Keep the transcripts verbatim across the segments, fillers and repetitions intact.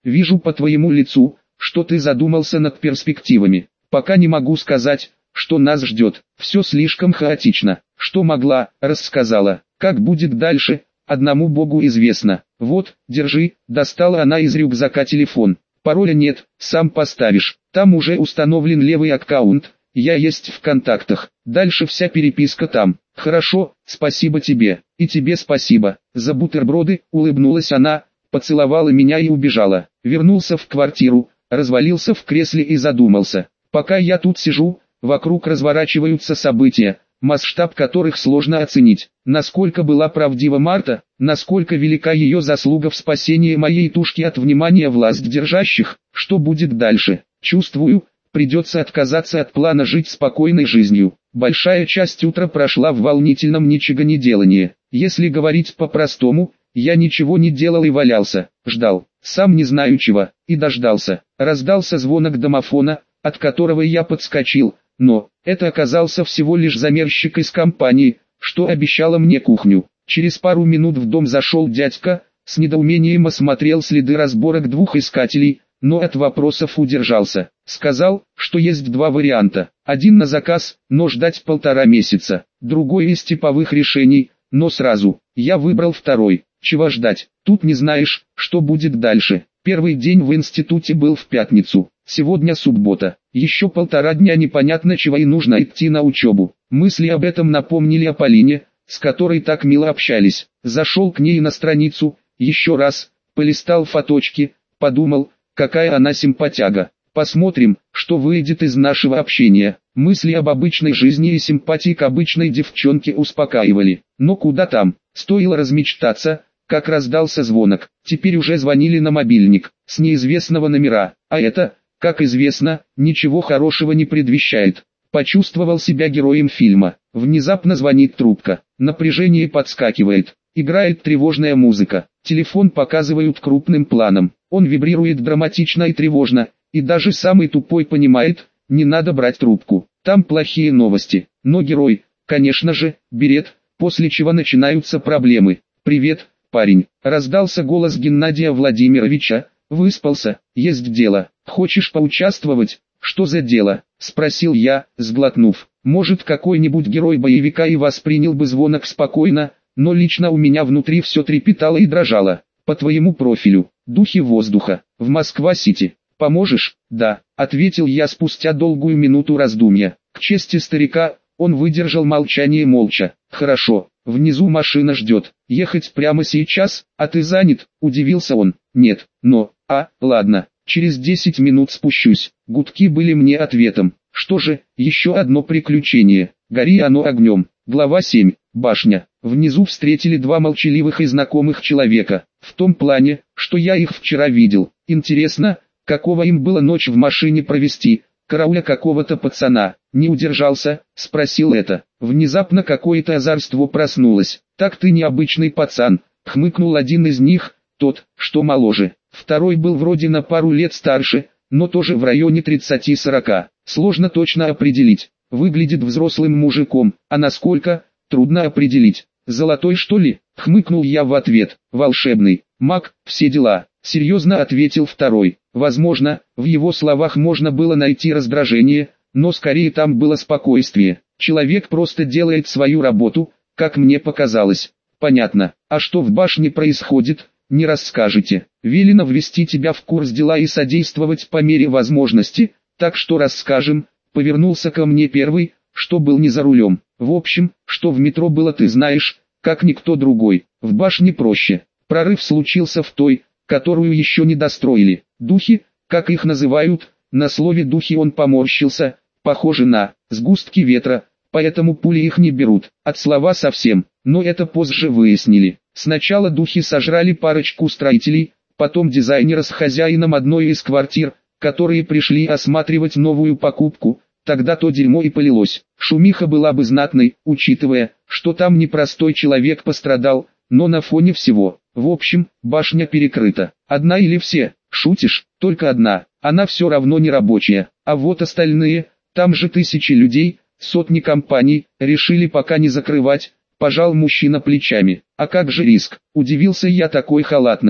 вижу по твоему лицу, что ты задумался над перспективами. Пока не могу сказать, что нас ждет. Все слишком хаотично. Что могла, рассказала. Как будет дальше, одному Богу известно. Вот, держи, достала она из рюкзака телефон. Пароля нет, сам поставишь. Там уже установлен левый аккаунт, я есть в контактах. Дальше вся переписка там. Хорошо, спасибо тебе. И тебе спасибо. За бутерброды, улыбнулась она, поцеловала меня и убежала. Вернулся в квартиру, развалился в кресле и задумался. Пока я тут сижу, вокруг разворачиваются события, масштаб которых сложно оценить. Насколько была правдива Марта, насколько велика ее заслуга в спасении моей тушки от внимания власть держащих, что будет дальше. Чувствую, придется отказаться от плана жить спокойной жизнью. Большая часть утра прошла в волнительном ничегонеделании. Если говорить по-простому, я ничего не делал и валялся, ждал, сам не знаю чего, и дождался. Раздался звонок домофона, от которого я подскочил, но это оказался всего лишь замерщик из компании, что обещала мне кухню. Через пару минут в дом зашел дядька, с недоумением осмотрел следы разборок двух искателей, но от вопросов удержался. Сказал, что есть два варианта. Один на заказ, но ждать полтора месяца. Другой из типовых решений, но сразу. Я выбрал второй. Чего ждать? Тут не знаешь, что будет дальше. Первый день в институте был в пятницу. Сегодня суббота. Еще полтора дня непонятно чего и нужно идти на учебу. Мысли об этом напомнили о Полине, с которой так мило общались. Зашел к ней на страницу, еще раз, полистал фоточки, подумал, какая она симпатяга. Посмотрим, что выйдет из нашего общения. Мысли об обычной жизни и симпатии к обычной девчонке успокаивали. Но куда там, стоило размечтаться, как раздался звонок. Теперь уже звонили на мобильник, с неизвестного номера. А это, как известно, ничего хорошего не предвещает. Почувствовал себя героем фильма. Внезапно звонит трубка. Напряжение подскакивает. Играет тревожная музыка. Телефон показывают крупным планом. Он вибрирует драматично и тревожно. И даже самый тупой понимает, не надо брать трубку. Там плохие новости. Но герой, конечно же, берет, после чего начинаются проблемы. «Привет, парень», раздался голос Геннадия Владимировича. «Выспался? Есть дело. Хочешь поучаствовать?» «Что за дело?» — спросил я, сглотнув. Может, какой-нибудь герой боевика и воспринял бы звонок спокойно, но лично у меня внутри все трепетало и дрожало. «По твоему профилю, духи воздуха, в Москва-Сити. Поможешь?» «Да», — ответил я спустя долгую минуту раздумья. К чести старика, он выдержал молчание молча. «Хорошо, внизу машина ждет. Ехать прямо сейчас, а ты занят?» — удивился он. «Нет, но, а, ладно, через десять минут спущусь». Гудки были мне ответом. Что же, еще одно приключение. Гори оно огнем. Глава семь. Башня. Внизу встретили два молчаливых и знакомых человека. В том плане, что я их вчера видел. Интересно, какого им было ночь в машине провести? Карауля какого-то пацана. Не удержался, спросил это. Внезапно какое-то озорство проснулось. «Так ты необычный пацан», — хмыкнул один из них, тот, что моложе. Второй был вроде на пару лет старше, но тоже в районе тридцати-сорока. Сложно точно определить. Выглядит взрослым мужиком, а насколько, трудно определить. «Золотой что ли?» — хмыкнул я в ответ. «Волшебный, маг, все дела», — серьезно ответил второй. Возможно, в его словах можно было найти раздражение, но скорее там было спокойствие. Человек просто делает свою работу, как мне показалось. «Понятно. А что в башне происходит, не расскажете? Велено ввести тебя в курс дела и содействовать по мере возможности, так что расскажем», — повернулся ко мне первый, что был не за рулем. «В общем, что в метро было ты знаешь, как никто другой. В башне проще. Прорыв случился в той, которую еще не достроили. Духи, как их называют, на слове «духи» он поморщился, похоже на сгустки ветра, поэтому пули их не берут, от слова совсем, но это позже выяснили. Сначала духи сожрали парочку строителей, потом дизайнера с хозяином одной из квартир, которые пришли осматривать новую покупку, тогда то дерьмо и полилось. Шумиха была бы знатной, учитывая, что там непростой человек пострадал, но на фоне всего. В общем, башня перекрыта. Одна или все? Шутишь? Только одна. Она все равно не рабочая. А вот остальные, там же тысячи людей, сотни компаний, решили пока не закрывать. Пожал мужчина плечами. А как же риск? Удивился я такой халатности.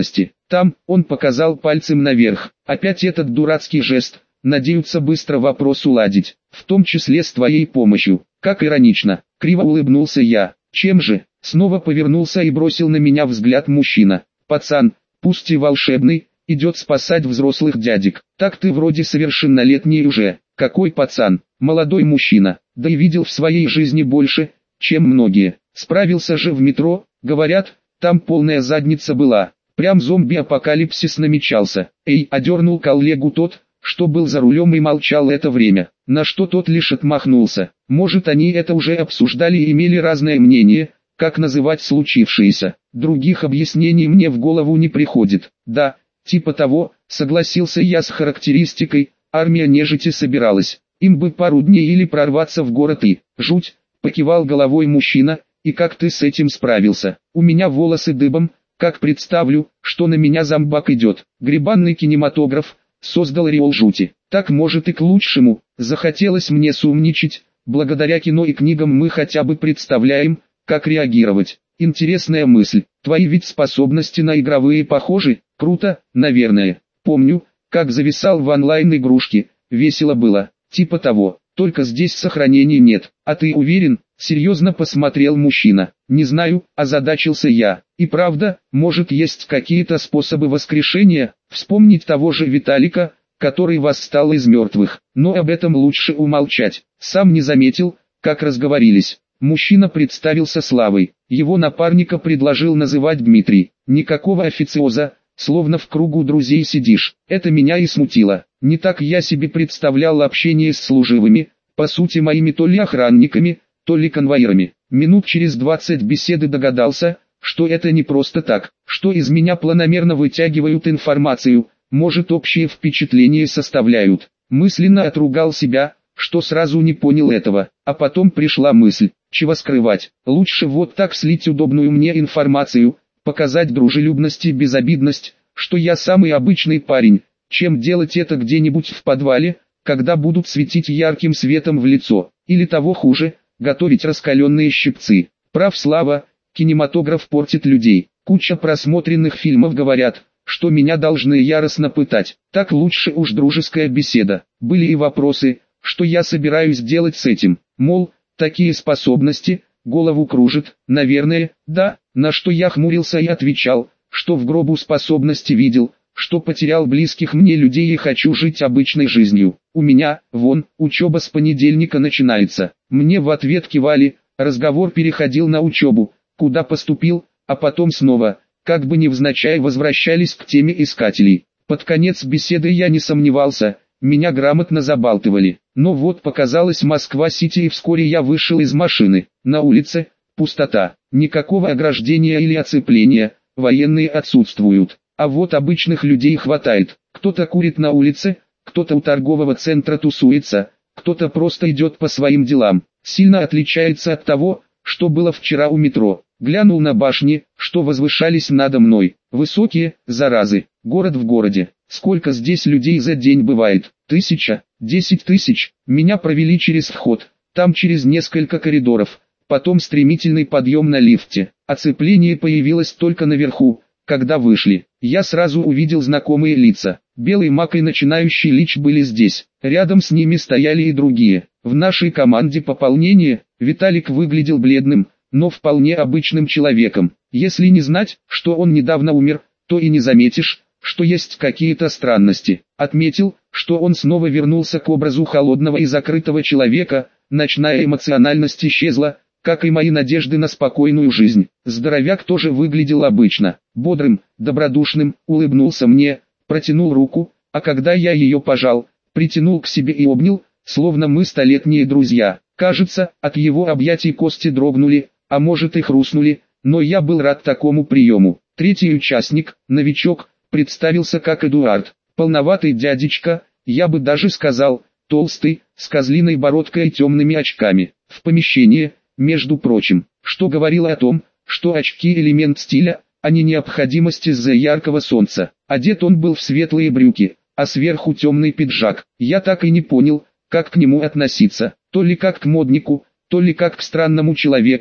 Там, он показал пальцем наверх. Опять этот дурацкий жест. Надеются быстро вопрос уладить, в том числе с твоей помощью. Как иронично. Криво улыбнулся я. Чем же? Снова повернулся и бросил на меня взгляд мужчина. Пацан, пусть и волшебный, идет спасать взрослых дядек. Так ты вроде совершеннолетний уже. Какой пацан? Молодой мужчина. Да и видел в своей жизни больше, чем многие. Справился же в метро, говорят, там полная задница была. Прям зомби-апокалипсис намечался. Эй, одернул коллегу тот, что был за рулем и молчал это время. На что тот лишь отмахнулся. Может, они это уже обсуждали и имели разное мнение, как называть случившееся. Других объяснений мне в голову не приходит. Да, типа того, согласился я с характеристикой, армия нежити собиралась. Им бы пару дней или прорваться в город и... Жуть, покивал головой мужчина, и как ты с этим справился? У меня волосы дыбом, как представлю, что на меня зомбак идет. Гребанный кинематограф создал ореол жути. Так может и к лучшему. Захотелось мне сумничать. Благодаря кино и книгам мы хотя бы представляем, как реагировать. Интересная мысль. Твои ведь способности на игровые похожи? Круто, наверное. Помню, как зависал в онлайн-игрушке. Весело было. Типа того. Только здесь сохранений нет. А ты уверен? Серьезно посмотрел мужчина. Не знаю, озадачился я. И правда, может есть какие-то способы воскрешения? Вспомнить того же Виталика, который восстал из мертвых. Но об этом лучше умолчать. Сам не заметил, как разговорились. Мужчина представился Славой. Его напарника предложил называть Дмитрий. Никакого официоза, словно в кругу друзей сидишь. Это меня и смутило. Не так я себе представлял общение с служивыми, по сути моими то ли охранниками, то ли конвоирами. Минут через двадцать беседы догадался, что это не просто так, что из меня планомерно вытягивают информацию, может общее впечатление составляют. Мысленно отругал себя, что сразу не понял этого, а потом пришла мысль, чего скрывать, лучше вот так слить удобную мне информацию, показать дружелюбность и безобидность, что я самый обычный парень, чем делать это где-нибудь в подвале, когда будут светить ярким светом в лицо, или того хуже, готовить раскаленные щипцы. Прав Слава, кинематограф портит людей. Куча просмотренных фильмов говорят, что меня должны яростно пытать. Так лучше уж дружеская беседа. Были и вопросы, что я собираюсь делать с этим. Мол, такие способности, голову кружит, наверное, да, на что я хмурился и отвечал, что в гробу способности видел, что потерял близких мне людей и хочу жить обычной жизнью. У меня, вон, учеба с понедельника начинается. Мне в ответ кивали, разговор переходил на учебу, куда поступил, а потом снова, как бы невзначай возвращались к теме искателей. Под конец беседы я не сомневался, меня грамотно забалтывали. Но вот показалась Москва-Сити и вскоре я вышел из машины. На улице пустота, никакого ограждения или оцепления, военные отсутствуют. А вот обычных людей хватает. Кто-то курит на улице, кто-то у торгового центра тусуется, кто-то просто идет по своим делам. Сильно отличается от того, что было вчера у метро. Глянул на башни, что возвышались надо мной. Высокие, заразы. Город в городе. Сколько здесь людей за день бывает? Тысяча? Десять тысяч? Меня провели через вход. Там через несколько коридоров. Потом стремительный подъем на лифте. Оцепление появилось только наверху. Когда вышли, я сразу увидел знакомые лица. Белый маг и начинающий лич были здесь. Рядом с ними стояли и другие. В нашей команде пополнение, Виталик выглядел бледным, но вполне обычным человеком. Если не знать, что он недавно умер, то и не заметишь, что есть какие-то странности. Отметил, что он снова вернулся к образу холодного и закрытого человека, ночная эмоциональность исчезла, как и мои надежды на спокойную жизнь. Здоровяк тоже выглядел обычно, бодрым, добродушным, улыбнулся мне, протянул руку, а когда я ее пожал, притянул к себе и обнял, словно мы столетние друзья. Кажется, от его объятий кости дрогнули, а может и хрустнули, но я был рад такому приему. Третий участник, новичок, представился как Эдуард, полноватый дядечка, я бы даже сказал, толстый, с козлиной бородкой и темными очками. В помещении, между прочим, что говорило о том, что очки элемент стиля, а не необходимость из-за яркого солнца. Одет он был в светлые брюки, а сверху темный пиджак. Я так и не понял, как к нему относиться, то ли как к моднику, то ли как к странному человеку,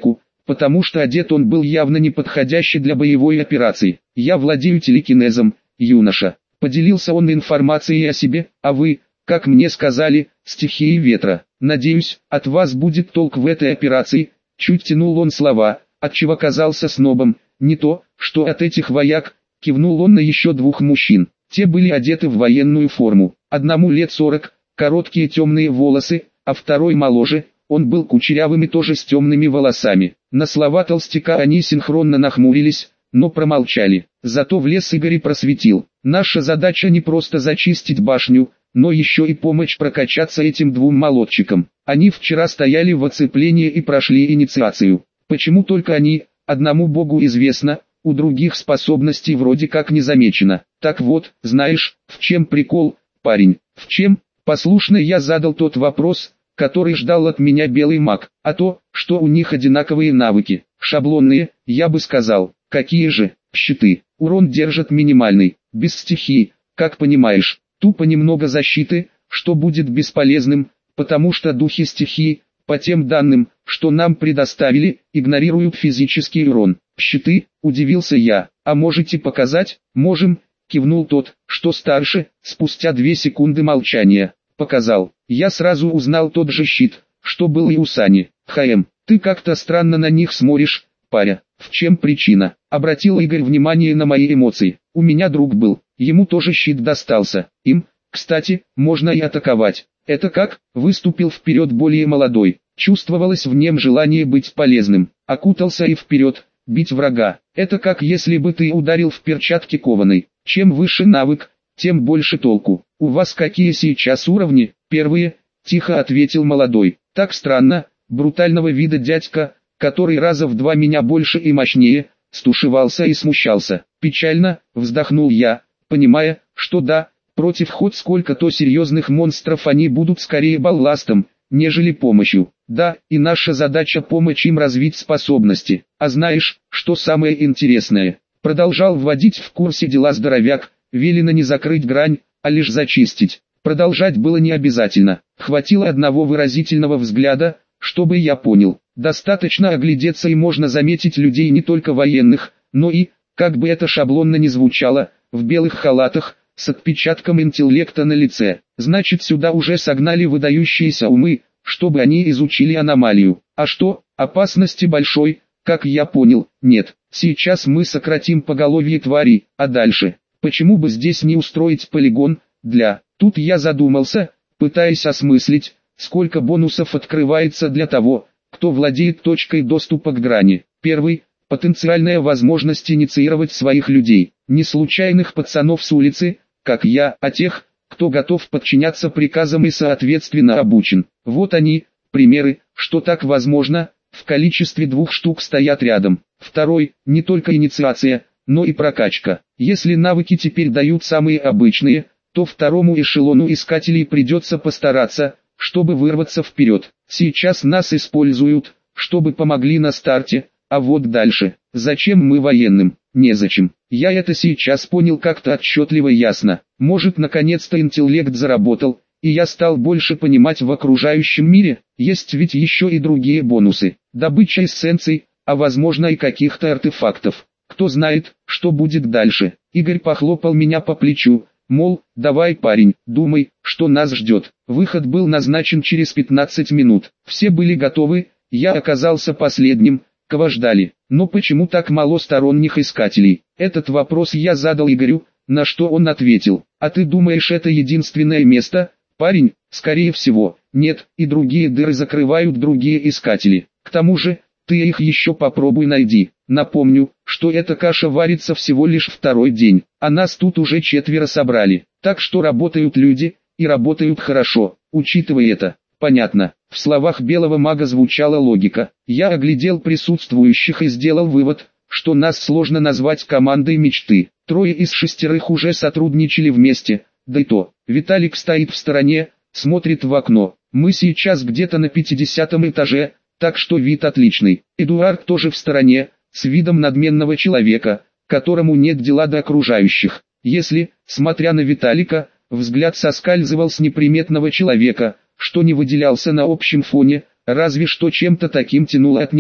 потому что одет он был явно не подходящий для боевой операции. «Я владею телекинезом, юноша», — поделился он информацией о себе, «а вы, как мне сказали, стихии ветра. Надеюсь, от вас будет толк в этой операции», — чуть тянул он слова, отчего казался снобом, «не то, что от этих вояк», — кивнул он на еще двух мужчин. Те были одеты в военную форму, одному лет сорок, короткие темные волосы, а второй моложе, он был кучерявым и тоже с темными волосами. На слова толстяка они синхронно нахмурились, но промолчали. Зато в лес Игорь просветил. «Наша задача не просто зачистить башню, но еще и помочь прокачаться этим двум молодчикам. Они вчера стояли в оцеплении и прошли инициацию. Почему только они, одному богу известно, у других способностей вроде как не замечено. Так вот, знаешь, в чем прикол, парень?» «В чем?» Послушно я задал тот вопрос, который ждал от меня белый маг, а то, что у них одинаковые навыки, шаблонные, я бы сказал. «Какие же?» «Щиты. Урон держат минимальный, без стихии, как понимаешь, тупо немного защиты, что будет бесполезным, потому что духи стихии, по тем данным, что нам предоставили, игнорируют физический урон». «Щиты?» – удивился я. «А можете показать?» «Можем», – кивнул тот, что старше, спустя две секунды молчания. Показал. Я сразу узнал тот же щит, что был и у Сани. «Хм, ты как-то странно на них смотришь, паря. В чем причина?» Обратил Игорь внимание на мои эмоции. «У меня друг был, ему тоже щит достался. Им, кстати, можно и атаковать». «Это как?» Выступил вперед более молодой. Чувствовалось в нем желание быть полезным. Окутался и вперед, бить врага. «Это как если бы ты ударил в перчатке кованой. Чем выше навык, тем больше толку. У вас какие сейчас уровни?» «Первые», — тихо ответил молодой. «Так странно, брутального вида дядька, который раза в два меня больше и мощнее, стушевался и смущался». «Печально», — вздохнул я, понимая, что да, против хоть сколько-то серьезных монстров они будут скорее балластом, нежели помощью. Да, и наша задача помочь им развить способности. А знаешь, что самое интересное? Продолжал вводить в курсе дела здоровяк, велено не закрыть грань, а лишь зачистить. Продолжать было не обязательно. Хватило одного выразительного взгляда, чтобы я понял. Достаточно оглядеться и можно заметить людей не только военных, но и, как бы это шаблонно ни звучало, в белых халатах, с отпечатком интеллекта на лице. Значит, сюда уже согнали выдающиеся умы, чтобы они изучили аномалию. А что, опасности большой, как я понял, нет. Сейчас мы сократим поголовье тварей, а дальше? Почему бы здесь не устроить полигон, для... Тут я задумался, пытаясь осмыслить, сколько бонусов открывается для того, кто владеет точкой доступа к грани. Первый – потенциальная возможность инициировать своих людей, не случайных пацанов с улицы, как я, а тех, кто готов подчиняться приказам и соответственно обучен. Вот они, примеры, что так возможно, в количестве двух штук стоят рядом. Второй – не только инициация, но и прокачка. Если навыки теперь дают самые обычные, то второму эшелону искателей придется постараться, чтобы вырваться вперед. Сейчас нас используют, чтобы помогли на старте, а вот дальше. Зачем мы военным? Незачем. Я это сейчас понял как-то отчетливо и ясно. Может, наконец-то интеллект заработал, и я стал больше понимать в окружающем мире. Есть ведь еще и другие бонусы. Добыча эссенций, а возможно и каких-то артефактов. Кто знает, что будет дальше. Игорь похлопал меня по плечу. Мол, давай, парень, думай, что нас ждет. Выход был назначен через пятнадцать минут. Все были готовы, я оказался последним, кого ждали. Но почему так мало сторонних искателей? Этот вопрос я задал Игорю, на что он ответил. А ты думаешь, это единственное место? Парень, скорее всего, нет, и другие дыры закрывают другие искатели. К тому же, ты их еще попробуй найди. Напомню, что эта каша варится всего лишь второй день, а нас тут уже четверо собрали. Так что работают люди, и работают хорошо, учитывая это. Понятно. В словах белого мага звучала логика. Я оглядел присутствующих и сделал вывод, что нас сложно назвать командой мечты. Трое из шестерых уже сотрудничали вместе, да и то. Виталик стоит в стороне, смотрит в окно. Мы сейчас где-то на пятидесятом этаже, так что вид отличный. Эдуард тоже в стороне, с видом надменного человека, которому нет дела до окружающих. Если, смотря на Виталика, взгляд соскальзывал с неприметного человека, что не выделялся на общем фоне, разве что чем-то таким тянуло от него.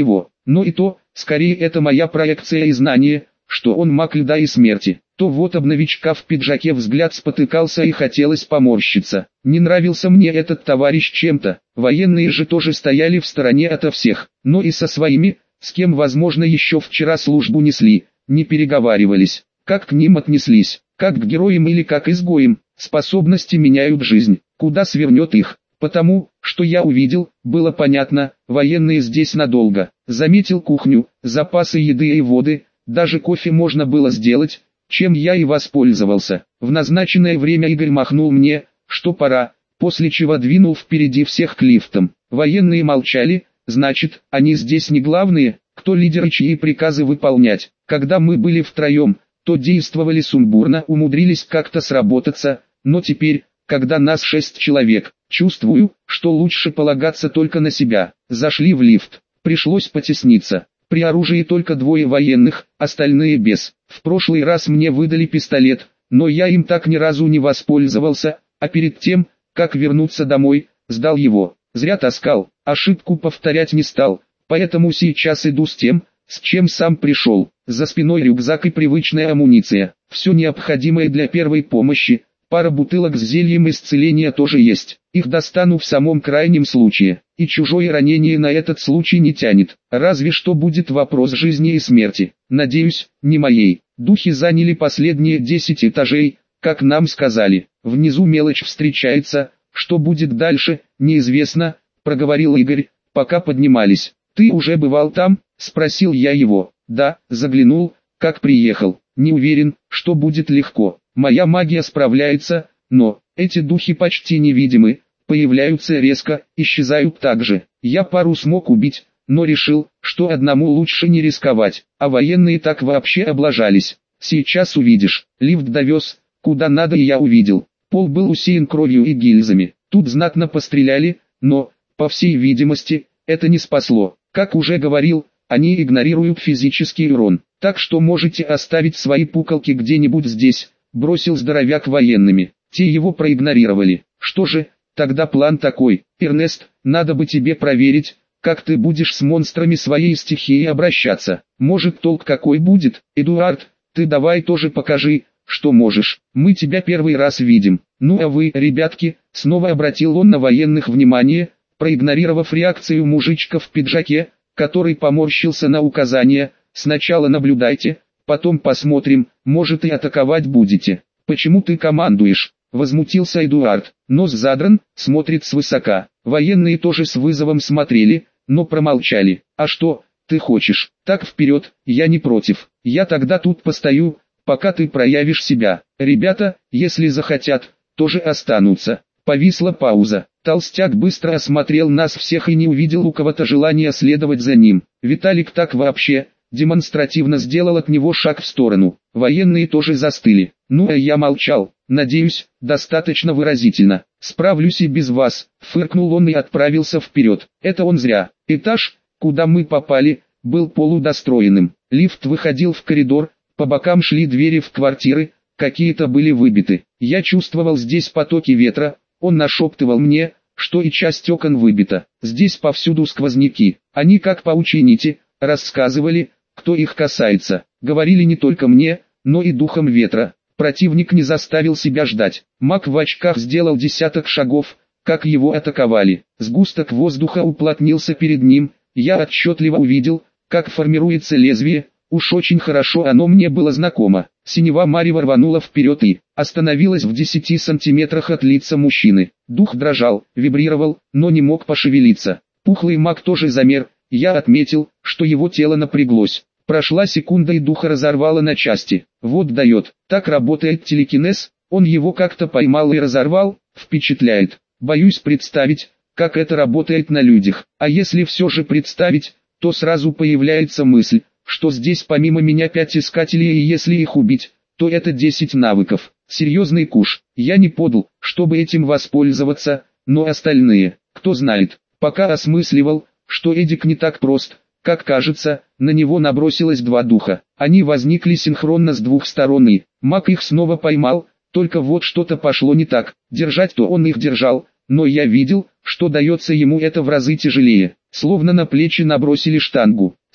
но и то, скорее это моя проекция и знание, что он маг льда и смерти. То вот об новичка в пиджаке взгляд спотыкался и хотелось поморщиться. Не нравился мне этот товарищ чем-то, военные же тоже стояли в стороне ото всех, но и со своими, с кем возможно еще вчера службу несли, не переговаривались. Как к ним отнеслись, как к героям или как изгоям, способности меняют жизнь, куда свернет их. Потому, что я увидел, было понятно, военные здесь надолго. Заметил кухню, запасы еды и воды, даже кофе можно было сделать, чем я и воспользовался. В назначенное время Игорь махнул мне, что пора, после чего двинул впереди всех к лифтам. Военные молчали, значит, они здесь не главные, кто лидеры чьи приказы выполнять. Когда мы были втроем, то действовали сумбурно, умудрились как-то сработаться, но теперь, когда нас шесть человек, чувствую, что лучше полагаться только на себя. Зашли в лифт, пришлось потесниться. При оружии только двое военных, остальные без. В прошлый раз мне выдали пистолет, но я им так ни разу не воспользовался, а перед тем, как вернуться домой, сдал его. Зря таскал, ошибку повторять не стал, поэтому сейчас иду с тем, с чем сам пришел. За спиной рюкзак и привычная амуниция, все необходимое для первой помощи. Пара бутылок с зельем исцеления тоже есть, их достану в самом крайнем случае, и чужое ранение на этот случай не тянет, разве что будет вопрос жизни и смерти, надеюсь, не моей. Духи заняли последние десять этажей, как нам сказали, внизу мелочь встречается, что будет дальше, неизвестно, проговорил Игорь, пока поднимались. Ты уже бывал там, спросил я его. Да, заглянул, как приехал, не уверен, что будет легко. Моя магия справляется, но эти духи почти невидимы, появляются резко, исчезают также. Я пару смог убить, но решил, что одному лучше не рисковать, а военные так вообще облажались. Сейчас увидишь. Лифт довез, куда надо, и я увидел. Пол был усеян кровью и гильзами. Тут знатно постреляли, но, по всей видимости, это не спасло. Как уже говорил, они игнорируют физический урон, так что можете оставить свои пукалки где-нибудь здесь. Бросил здоровяк военными, те его проигнорировали. Что же, тогда план такой, Эрнест, надо бы тебе проверить, как ты будешь с монстрами своей стихии обращаться. Может, толк какой будет? Эдуард, ты давай тоже покажи, что можешь, мы тебя первый раз видим. Ну а вы, ребятки, снова обратил он на военных внимание, проигнорировав реакцию мужичка в пиджаке, который поморщился на указание, сначала наблюдайте, потом посмотрим, может и атаковать будете. Почему ты командуешь? Возмутился Эдуард. Нос задран, смотрит свысока. Военные тоже с вызовом смотрели, но промолчали. А что, ты хочешь? Так вперед, я не против. Я тогда тут постою, пока ты проявишь себя. Ребята, если захотят, тоже останутся. Повисла пауза. Толстяк быстро осмотрел нас всех и не увидел у кого-то желания следовать за ним. Виталик так вообще демонстративно сделал от него шаг в сторону. Военные тоже застыли. Ну а я молчал. Надеюсь, достаточно выразительно. Справлюсь и без вас. Фыркнул он и отправился вперед. Это он зря. Этаж, куда мы попали, был полудостроенным. Лифт выходил в коридор, по бокам шли двери в квартиры, какие-то были выбиты. Я чувствовал здесь потоки ветра, он нашептывал мне, что и часть окон выбита. Здесь повсюду сквозняки. Они как паучьи нити, рассказывали, кто их касается. Говорили не только мне, но и духом ветра. Противник не заставил себя ждать. Маг в очках сделал десяток шагов, как его атаковали. Сгусток воздуха уплотнился перед ним, я отчетливо увидел, как формируется лезвие, уж очень хорошо оно мне было знакомо. Синева марево рванула вперед и остановилась в десяти сантиметрах от лица мужчины. Дух дрожал, вибрировал, но не мог пошевелиться. Пухлый маг тоже замер, я отметил, что его тело напряглось. Прошла секунда и духа разорвало на части. Вот дает, так работает телекинез, он его как-то поймал и разорвал, впечатляет. Боюсь представить, как это работает на людях. А если все же представить, то сразу появляется мысль, что здесь помимо меня пять искателей, и если их убить, то это десять навыков. Серьезный куш. Я не подал, чтобы этим воспользоваться, но остальные, кто знает. Пока осмысливал, что Эдик не так прост, как кажется, на него набросилось два духа. Они возникли синхронно с двух сторон и маг их снова поймал, только вот что-то пошло не так. Держать-то он их держал, но я видел, что дается ему это в разы тяжелее. Словно на плечи набросили штангу.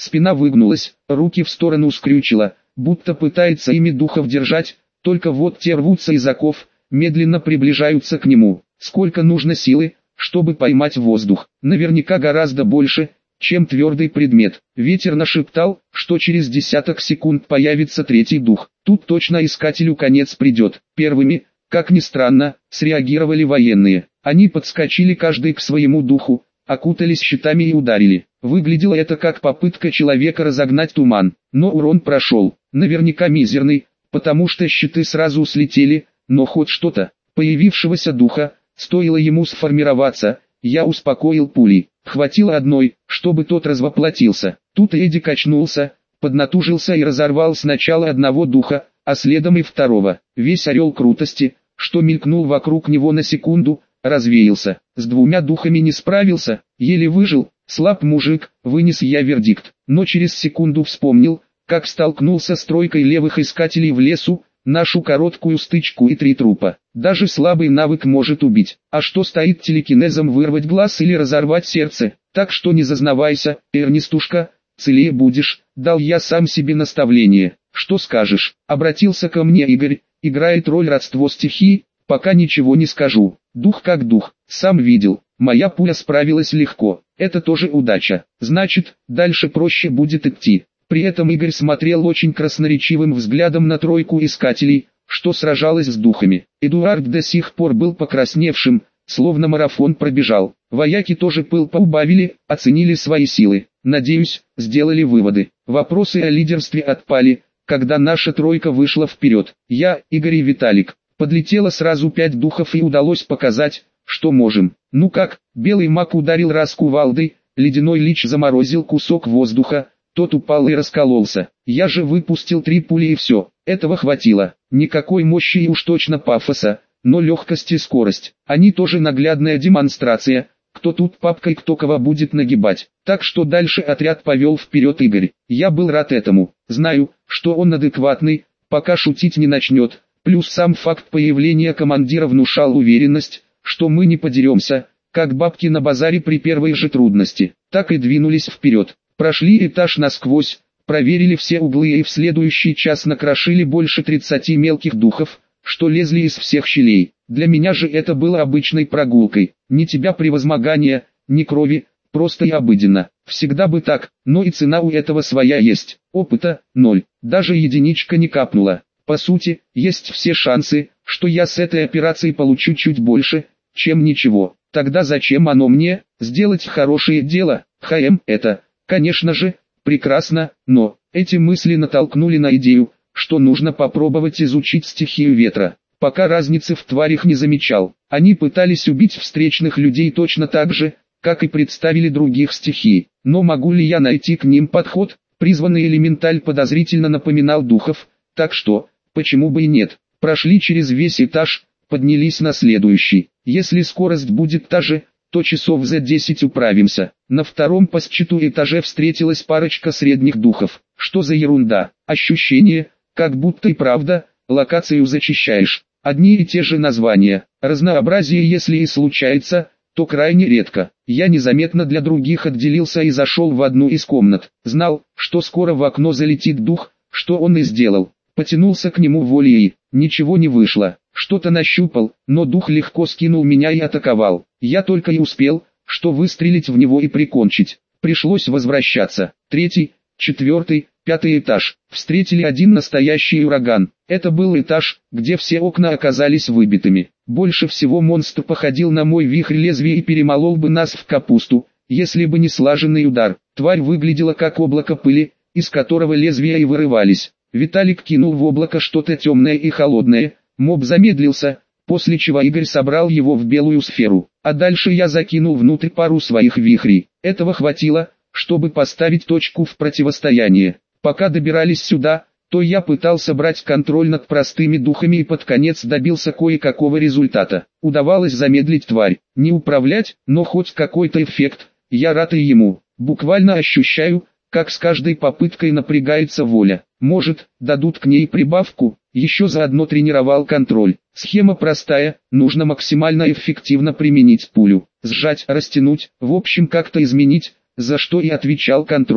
Спина выгнулась, руки в сторону скрючила, будто пытается ими духов держать, только вот те рвутся из оков, медленно приближаются к нему. Сколько нужно силы, чтобы поймать воздух? Наверняка гораздо больше, чем твердый предмет. Ветер нашептал, что через десяток секунд появится третий дух. Тут точно искателю конец придет. Первыми, как ни странно, среагировали военные. Они подскочили каждый к своему духу, окутались щитами и ударили. Выглядело это как попытка человека разогнать туман, но урон прошел. Наверняка мизерный, потому что щиты сразу слетели, но хоть что-то. Появившегося духа, стоило ему сформироваться, я успокоил пулей. Хватило одной, чтобы тот развоплотился. Тут Эдди качнулся, поднатужился и разорвал сначала одного духа, а следом и второго. Весь орел крутости, что мелькнул вокруг него на секунду, развеялся. С двумя духами не справился, еле выжил, слаб мужик, вынес я вердикт. Но через секунду вспомнил, как столкнулся с тройкой левых искателей в лесу, нашу короткую стычку и три трупа. Даже слабый навык может убить. А что стоит телекинезом вырвать глаз или разорвать сердце? Так что не зазнавайся, Эрнестушка, целее будешь, дал я сам себе наставление. Что скажешь? Обратился ко мне Игорь, играет роль родство стихии, пока ничего не скажу. Дух как дух, сам видел, моя пуля справилась легко, это тоже удача. Значит, дальше проще будет идти. При этом Игорь смотрел очень красноречивым взглядом на тройку искателей, что сражалась с духами. Эдуард до сих пор был покрасневшим, словно марафон пробежал. Вояки тоже пыл поубавили, оценили свои силы. Надеюсь, сделали выводы. Вопросы о лидерстве отпали, когда наша тройка вышла вперед. Я, Игорь и Виталик. Подлетело сразу пять духов и удалось показать, что можем. Ну как, белый маг ударил раз кувалдой, ледяной лич заморозил кусок воздуха, тот упал и раскололся. Я же выпустил три пули и все. Этого хватило. Никакой мощи и уж точно пафоса, но легкость и скорость. Они тоже наглядная демонстрация, кто тут папкой кто кого будет нагибать. Так что дальше отряд повел вперед Игорь. Я был рад этому. Знаю, что он адекватный, пока шутить не начнет. Плюс сам факт появления командира внушал уверенность, что мы не подеремся, как бабки на базаре при первой же трудности. Так и двинулись вперед. Прошли этаж насквозь, проверили все углы и в следующий час накрошили больше тридцати мелких духов, что лезли из всех щелей. Для меня же это было обычной прогулкой. Ни тебя превозмогания, ни крови, просто и обыденно. Всегда бы так, но и цена у этого своя есть. Опыта – ноль, даже единичка не капнула. По сути, есть все шансы, что я с этой операцией получу чуть больше, чем ничего. Тогда зачем оно мне? Сделать хорошее дело, ХМ это, конечно же, прекрасно, но эти мысли натолкнули на идею, что нужно попробовать изучить стихию ветра. Пока разницы в тварях не замечал. Они пытались убить встречных людей точно так же, как и представили других стихий. Но могу ли я найти к ним подход? Призванный элементаль подозрительно напоминал духов, так что, почему бы и нет. Прошли через весь этаж, поднялись на следующий. Если скорость будет та же, то часов за десять управимся. На втором по счету этаже встретилась парочка средних духов. Что за ерунда? Ощущение, как будто и правда, локацию зачищаешь. Одни и те же названия. Разнообразие если и случается, то крайне редко. Я незаметно для других отделился и зашел в одну из комнат. Знал, что скоро в окно залетит дух, что он и сделал. Потянулся к нему волей, ничего не вышло. Что-то нащупал, но дух легко скинул меня и атаковал. Я только и успел, что выстрелить в него и прикончить. Пришлось возвращаться. Третий, четвертый, пятый этаж. Встретили один настоящий ураган. Это был этаж, где все окна оказались выбитыми. Больше всего монстр походил на мой вихрь лезвия и перемолол бы нас в капусту, если бы не слаженный удар. Тварь выглядела как облако пыли, из которого лезвия и вырывались. Виталик кинул в облако что-то темное и холодное, моб замедлился, после чего Игорь собрал его в белую сферу, а дальше я закинул внутрь пару своих вихрей. Этого хватило, чтобы поставить точку в противостоянии. Пока добирались сюда, то я пытался брать контроль над простыми духами и под конец добился кое-какого результата. Удавалось замедлить тварь, не управлять, но хоть какой-то эффект, я рад и ему. Буквально ощущаю, как с каждой попыткой напрягается воля. Может, дадут к ней прибавку, еще заодно тренировал контроль. Схема простая, нужно максимально эффективно применить пулю. Сжать, растянуть, в общем как-то изменить, за что и отвечал контроль.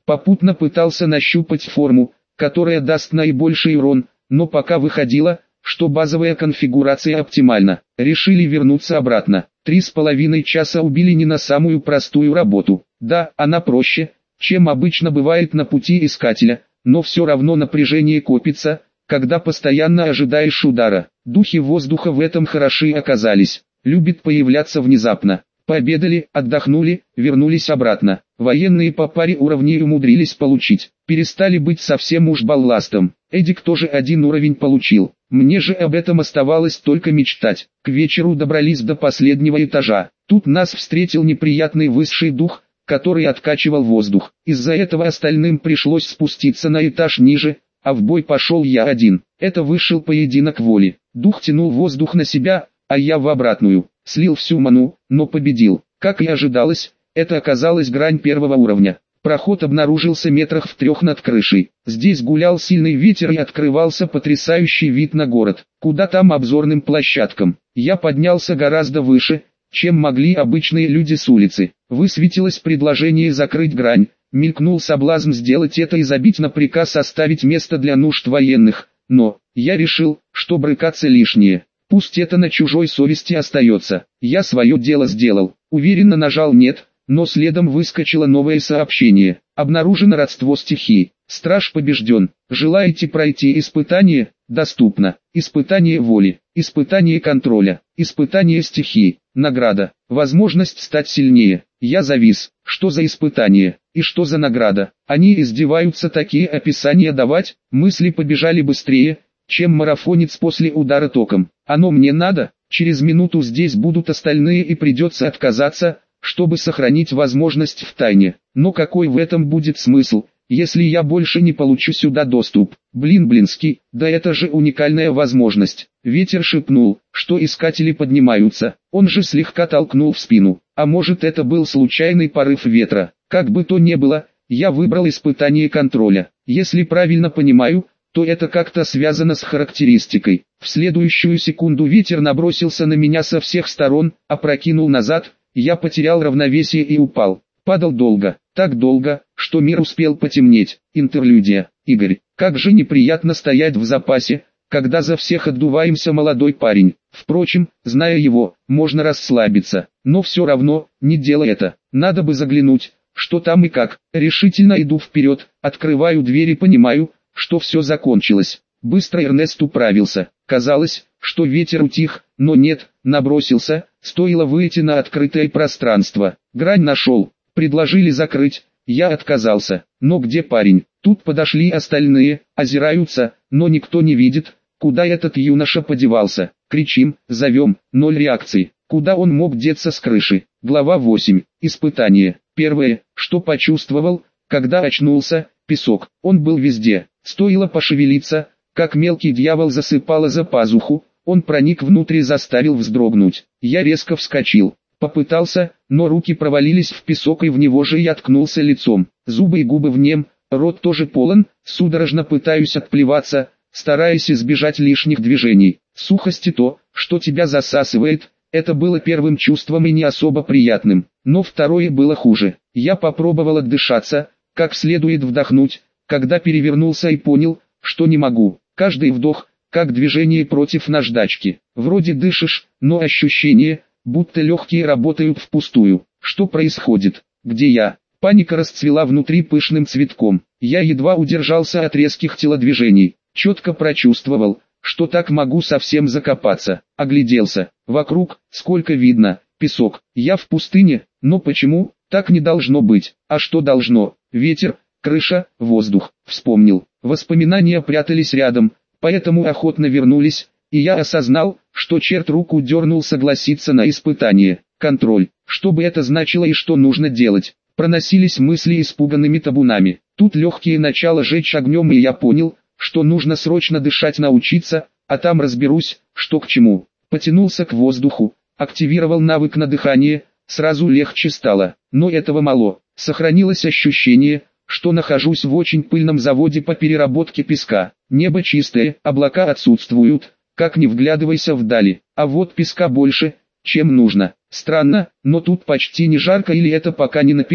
Попутно пытался нащупать форму, которая даст наибольший урон, но пока выходило, что базовая конфигурация оптимальна. Решили вернуться обратно. Три с половиной часа убили не на самую простую работу. Да, она проще, чем обычно бывает на пути искателя, но все равно напряжение копится, когда постоянно ожидаешь удара. Духи воздуха в этом хороши оказались. Любят появляться внезапно. Пообедали, отдохнули, вернулись обратно. Военные по паре уровней умудрились получить. Перестали быть совсем уж балластом. Эдик тоже один уровень получил. Мне же об этом оставалось только мечтать. К вечеру добрались до последнего этажа. Тут нас встретил неприятный высший дух, который откачивал воздух. Из-за этого остальным пришлось спуститься на этаж ниже, а в бой пошел я один. Это вышел поединок воли. Дух тянул воздух на себя, а я в обратную. Слил всю ману, но победил. Как и ожидалось, это оказалась грань первого уровня. Проход обнаружился метрах в трех над крышей. Здесь гулял сильный ветер и открывался потрясающий вид на город. Куда там обзорным площадкам. Я поднялся гораздо выше, чем могли обычные люди с улицы. Высветилось предложение закрыть грань. Мелькнул соблазн сделать это и забить на приказ оставить место для нужд военных. Но я решил, что брыкаться лишнее. Пусть это на чужой совести остается. Я свое дело сделал. Уверенно нажал «нет», но следом выскочило новое сообщение. Обнаружено родство стихий. Страж побежден. Желаете пройти испытание? Доступно. Испытание воли. Испытание контроля. Испытание стихий. Награда. Возможность стать сильнее. Я завис. Что за испытание? И что за награда? Они издеваются такие описания давать? Мысли побежали быстрее, чем марафонец после удара током. Оно мне надо? Через минуту здесь будут остальные и придется отказаться, чтобы сохранить возможность в тайне. Но какой в этом будет смысл, если я больше не получу сюда доступ? Блин блинский, да это же уникальная возможность. Ветер шепнул, что искатели поднимаются. Он же слегка толкнул в спину. А может, это был случайный порыв ветра. Как бы то ни было, я выбрал испытание контроля. Если правильно понимаю, то это как-то связано с характеристикой. В следующую секунду ветер набросился на меня со всех сторон, опрокинул назад. Я потерял равновесие и упал. Падал долго, так долго, что мир успел потемнеть. Интерлюдия. Игорь, как же неприятно стоять в запасе, когда за всех отдуваемся молодой парень. Впрочем, зная его, можно расслабиться. Но все равно, не делай это. Надо бы заглянуть, что там и как. Решительно иду вперед, открываю дверь и понимаю, что все закончилось. Быстро Эрнест управился. Казалось, что ветер утих, но нет, набросился, стоило выйти на открытое пространство. Грань нашел, предложили закрыть, я отказался. Но где парень? Тут подошли остальные, озираются, но никто не видит, куда этот юноша подевался. Кричим, зовем, ноль реакций. Куда он мог деться с крыши? Глава восемь. Испытание. Первое, что почувствовал, когда очнулся, песок. Он был везде. Стоило пошевелиться, как мелкий дьявол засыпало за пазуху, он проник внутрь и заставил вздрогнуть. Я резко вскочил. Попытался, но руки провалились в песок и в него же я ткнулся лицом. Зубы и губы в нем, рот тоже полон, судорожно пытаюсь отплеваться, стараясь избежать лишних движений. Сухость и то, что тебя засасывает, это было первым чувством и не особо приятным. Но второе было хуже. Я попробовал отдышаться, как следует вдохнуть, когда перевернулся и понял, что не могу. Каждый вдох, как движение против наждачки. Вроде дышишь, но ощущение, будто легкие работают впустую. Что происходит? Где я? Паника расцвела внутри пышным цветком. Я едва удержался от резких телодвижений. Четко прочувствовал, что так могу совсем закопаться. Огляделся. Вокруг, сколько видно, песок. Я в пустыне, но почему? Так не должно быть. А что должно? Ветер, крыша, воздух. Вспомнил. Воспоминания прятались рядом, поэтому охотно вернулись, и я осознал, что черт руку дернул согласиться на испытание. Контроль. Что бы это значило и что нужно делать? Проносились мысли испуганными табунами. Тут легкие начало жечь огнем, и я понял, что нужно срочно дышать научиться, а там разберусь, что к чему. Потянулся к воздуху, активировал навык на дыхание, сразу легче стало. Но этого мало. Сохранилось ощущение, что нахожусь в очень пыльном заводе по переработке песка. Небо чистое, облака отсутствуют, как ни вглядывайся вдали, а вот песка больше, чем нужно. Странно, но тут почти не жарко, или это пока не напекло.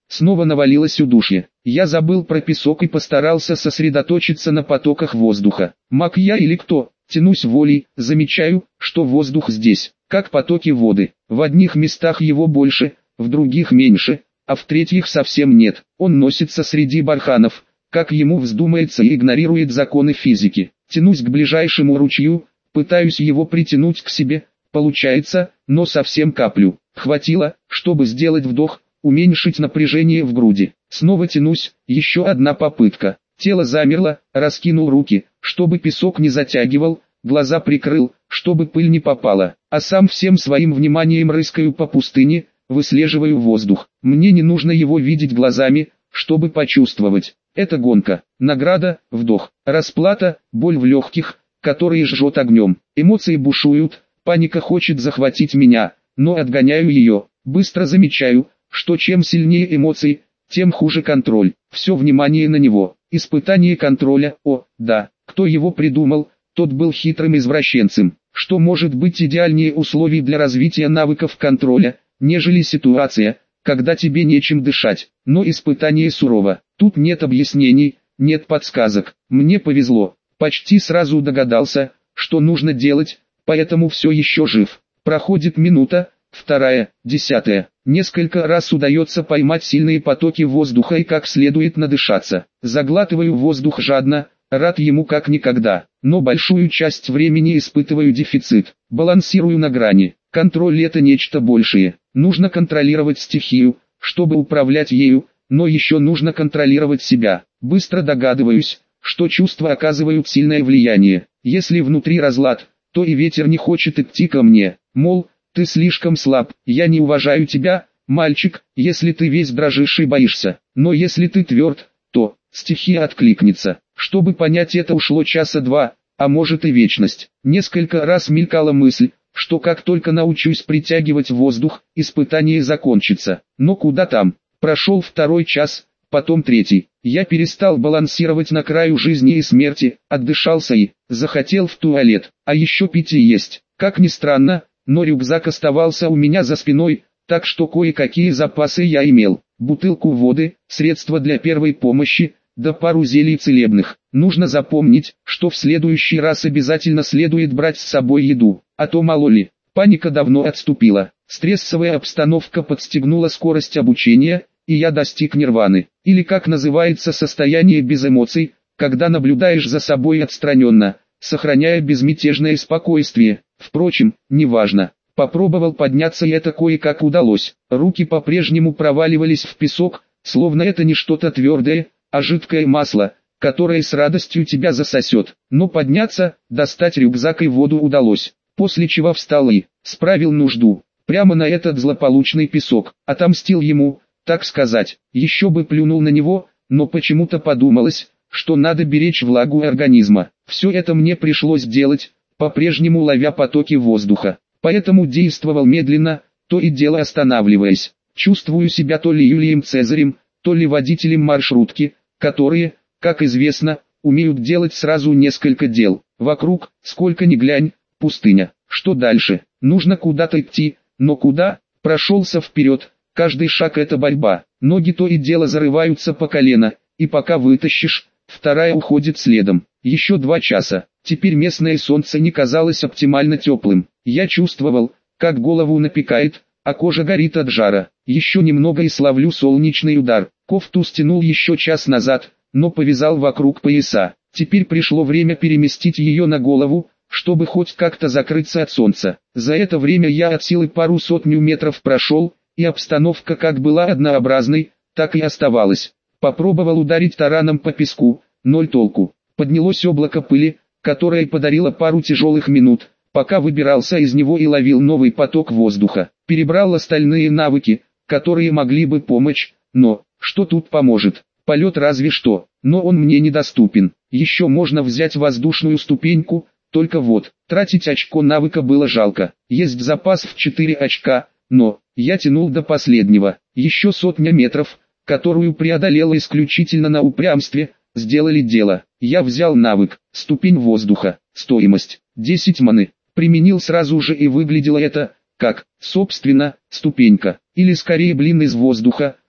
Снова навалилось удушье. Я забыл про песок и постарался сосредоточиться на потоках воздуха. Маг я или кто? Тянусь волей, замечаю, что воздух здесь, как потоки воды. В одних местах его больше, в других меньше, а в третьих совсем нет. Он носится среди барханов, как ему вздумается, и игнорирует законы физики. Тянусь к ближайшему ручью, пытаюсь его притянуть к себе. Получается, но совсем каплю. Хватило, чтобы сделать вдох, уменьшить напряжение в груди. Снова тянусь, еще одна попытка. Тело замерло, раскинул руки, чтобы песок не затягивал, глаза прикрыл, чтобы пыль не попала, а сам всем своим вниманием рыскаю по пустыне, выслеживаю воздух. Мне не нужно его видеть глазами, чтобы почувствовать. Это гонка, награда, вдох, расплата, боль в легких, которые жжет огнем. Эмоции бушуют, паника хочет захватить меня, но отгоняю ее. Быстро замечаю, что чем сильнее эмоции, тем хуже контроль. Все внимание на него. Испытание контроля. О, да, кто его придумал, тот был хитрым извращенцем. Что может быть идеальнее условий для развития навыков контроля, нежели ситуация, когда тебе нечем дышать. Но испытание сурово. Тут нет объяснений, нет подсказок. Мне повезло. Почти сразу догадался, что нужно делать, поэтому все еще жив. Проходит минута, вторая, десятая. Несколько раз удается поймать сильные потоки воздуха и как следует надышаться. Заглатываю воздух жадно, рад ему как никогда. Но большую часть времени испытываю дефицит. Балансирую на грани. Контроль — это нечто большее. Нужно контролировать стихию, чтобы управлять ею, но еще нужно контролировать себя. Быстро догадываюсь, что чувства оказывают сильное влияние. Если внутри разлад, то и ветер не хочет идти ко мне. Мол, ты слишком слаб, я не уважаю тебя, мальчик, если ты весь дрожишь и боишься. Но если ты тверд, то стихия откликнется. Чтобы понять это, ушло часа два, а может и вечность. Несколько раз мелькала мысль, что как только научусь притягивать воздух, испытание закончится. Но куда там? Прошел второй час, потом третий. Я перестал балансировать на краю жизни и смерти, отдышался и захотел в туалет. А еще пить и есть. Как ни странно, но рюкзак оставался у меня за спиной, так что кое-какие запасы я имел. Бутылку воды, средства для первой помощи, да пару зелий целебных. Нужно запомнить, что в следующий раз обязательно следует брать с собой еду, а то мало ли. Паника давно отступила. Стрессовая обстановка подстегнула скорость обучения, и я достиг нирваны. Или как называется состояние без эмоций, когда наблюдаешь за собой отстраненно, сохраняя безмятежное спокойствие. Впрочем, неважно. Попробовал подняться, и это кое-как удалось. Руки по-прежнему проваливались в песок, словно это не что-то твердое, а жидкое масло, которое с радостью тебя засосет. Но подняться, достать рюкзак и воду удалось. После чего встал и справил нужду. Прямо на этот злополучный песок. Отомстил ему, так сказать. Еще бы плюнул на него, но почему-то подумалось, что надо беречь влагу организма. Все это мне пришлось делать, по-прежнему ловя потоки воздуха. Поэтому действовал медленно, то и дело останавливаясь. Чувствую себя то ли Юлием Цезарем, то ли водителем маршрутки, которые, как известно, умеют делать сразу несколько дел. Вокруг, сколько ни глянь, пустыня. Что дальше? Нужно куда-то идти, но куда? Прошелся вперед, каждый шаг — это борьба. Ноги то и дело зарываются по колено, и пока вытащишь, вторая уходит следом. Еще два часа. Теперь местное солнце не казалось оптимально теплым. Я чувствовал, как голову напекает, а кожа горит от жара. Еще немного и словлю солнечный удар. Кофту стянул еще час назад, но повязал вокруг пояса. Теперь пришло время переместить ее на голову, чтобы хоть как-то закрыться от солнца. За это время я от силы пару сотню метров прошел, и обстановка как была однообразной, так и оставалась. Попробовал ударить тараном по песку, ноль толку. Поднялось облако пыли, которое подарило пару тяжелых минут, пока выбирался из него и ловил новый поток воздуха. Перебрал остальные навыки, которые могли бы помочь, но, что тут поможет? Полет разве что, но он мне недоступен. Еще можно взять воздушную ступеньку, только вот, тратить очко навыка было жалко. Есть запас в четыре очка, но, я тянул до последнего. Еще сотня метров, которую преодолел исключительно на упрямстве, сделали дело. Я взял навык, ступень воздуха, стоимость, десять маны. Применил сразу же, и выглядело это, как, собственно, ступенька, или скорее блин из воздуха,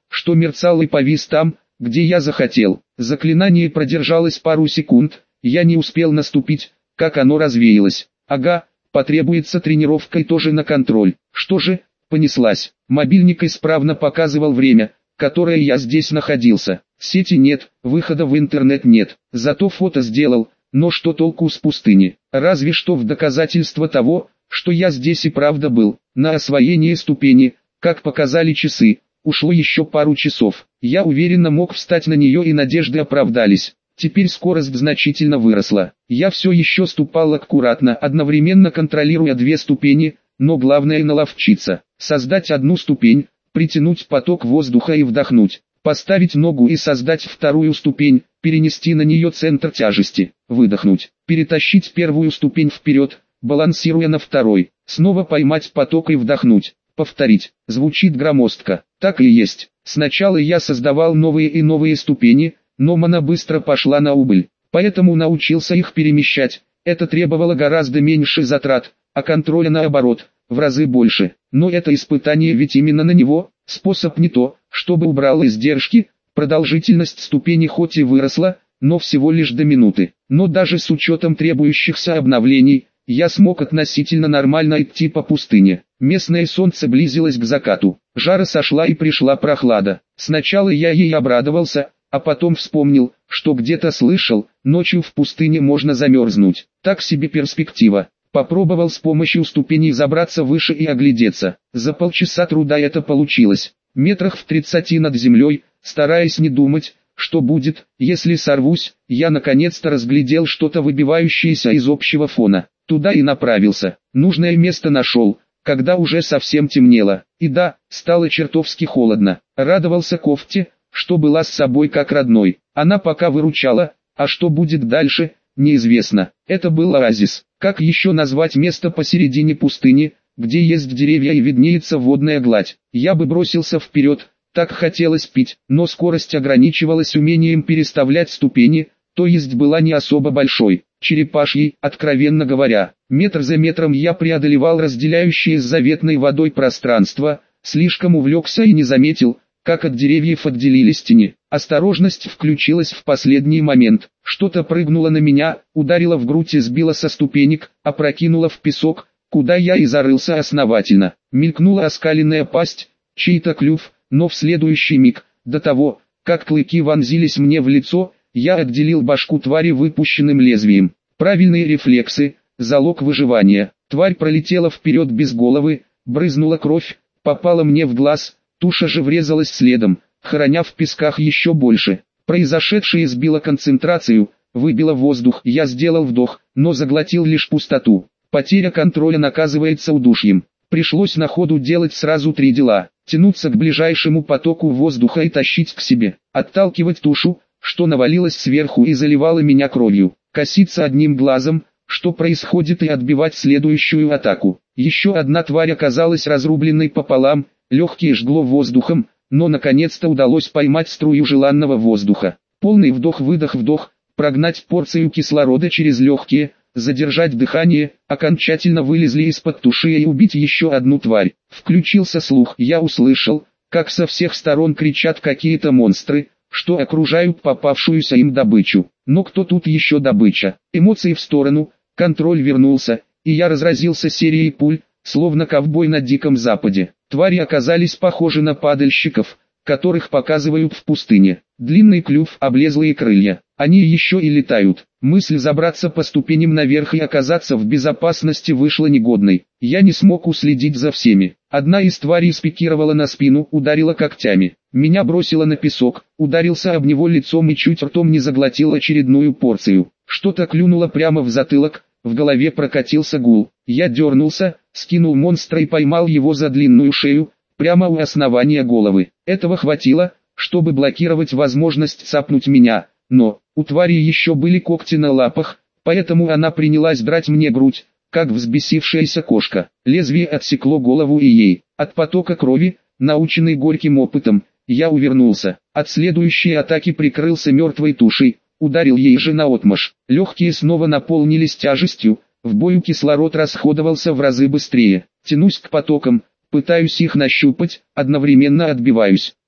что мерцал и повис там, где я захотел. Заклинание продержалось пару секунд, я не успел наступить, как оно развеялось. Ага, потребуется тренировка и тоже на контроль. Что же, понеслась. Мобильник исправно показывал время, которое я здесь находился. Сети нет, выхода в интернет нет, зато фото сделал, но что толку с пустыни? Разве что в доказательство того, что я здесь и правда был. На освоение ступени, как показали часы, ушло еще пару часов. Я уверенно мог встать на нее, и надежды оправдались. Теперь скорость значительно выросла. Я все еще ступал аккуратно, одновременно контролируя две ступени, но главное наловчиться. Создать одну ступень, притянуть поток воздуха и вдохнуть. Поставить ногу и создать вторую ступень, перенести на нее центр тяжести. Выдохнуть. Перетащить первую ступень вперед, балансируя на второй. Снова поймать поток и вдохнуть. Повторить. Звучит громоздко. Так и есть. Сначала я создавал новые и новые ступени, но мана быстро пошла на убыль. Поэтому научился их перемещать. Это требовало гораздо меньше затрат, а контроля наоборот, в разы больше. Но это испытание ведь именно на него. Способ не то, чтобы убрал издержки. Продолжительность ступени хоть и выросла, но всего лишь до минуты. Но даже с учетом требующихся обновлений, я смог относительно нормально идти по пустыне. Местное солнце близилось к закату. Жара сошла и пришла прохлада. Сначала я ей обрадовался, а потом вспомнил, что где-то слышал, ночью в пустыне можно замерзнуть. Так себе перспектива. Попробовал с помощью ступеней забраться выше и оглядеться. За полчаса труда это получилось. Метрах в тридцати над землей, стараясь не думать, что будет, если сорвусь, я наконец-то разглядел что-то выбивающееся из общего фона. Туда и направился. Нужное место нашел, когда уже совсем темнело. И да, стало чертовски холодно. Радовался кофте, что была с собой как родной. Она пока выручала, а что будет дальше, неизвестно. Это был оазис. Как еще назвать место посередине пустыни, где есть деревья и виднеется водная гладь? Я бы бросился вперед, так хотелось пить, но скорость ограничивалась умением переставлять ступени, то есть была не особо большой. Черепашьей, откровенно говоря. Метр за метром я преодолевал разделяющее с заветной водой пространство, слишком увлекся и не заметил, как от деревьев отделились тени. Осторожность включилась в последний момент. Что-то прыгнуло на меня, ударило в грудь и сбило со ступенек, опрокинуло в песок, куда я и зарылся основательно. Мелькнула оскаленная пасть, чей-то клюв, но в следующий миг, до того, как клыки вонзились мне в лицо, я отделил башку твари выпущенным лезвием. Правильные рефлексы, залог выживания. Тварь пролетела вперед без головы, брызнула кровь, попала мне в глаз, туша же врезалась следом, хороня в песках еще больше. Произошедшее сбило концентрацию, выбило воздух. Я сделал вдох, но заглотил лишь пустоту. Потеря контроля наказывается удушьем. Пришлось на ходу делать сразу три дела. Тянуться к ближайшему потоку воздуха и тащить к себе. Отталкивать тушу, что навалилось сверху и заливало меня кровью. Коситься одним глазом, что происходит, и отбивать следующую атаку. Еще одна тварь оказалась разрубленной пополам, легкие жгло воздухом, но наконец-то удалось поймать струю желанного воздуха. Полный вдох-выдох-вдох, прогнать порцию кислорода через легкие, задержать дыхание, окончательно вылезли из-под туши и убить еще одну тварь. Включился слух, я услышал, как со всех сторон кричат какие-то монстры, что окружают попавшуюся им добычу. Но кто тут еще добыча? Эмоции в сторону, контроль вернулся, и я разразился серией пуль, словно ковбой на Диком Западе. Твари оказались похожи на падальщиков, которых показывают в пустыне. Длинный клюв, облезлые крылья. Они еще и летают. Мысль забраться по ступеням наверх и оказаться в безопасности вышла негодной. Я не смог уследить за всеми. Одна из тварей спикировала на спину, ударила когтями. Меня бросило на песок, ударился об него лицом и чуть ртом не заглотил очередную порцию. Что-то клюнуло прямо в затылок, в голове прокатился гул. Я дернулся, скинул монстра и поймал его за длинную шею, прямо у основания головы. Этого хватило, чтобы блокировать возможность цапнуть меня, но у твари еще были когти на лапах, поэтому она принялась драть мне грудь, как взбесившаяся кошка. Лезвие отсекло голову и ей. От потока крови, наученный горьким опытом, я увернулся. От следующей атаки прикрылся мертвой тушей, ударил ей же наотмашь. Легкие снова наполнились тяжестью, в бою кислород расходовался в разы быстрее. Тянусь к потокам, пытаюсь их нащупать, одновременно отбиваюсь.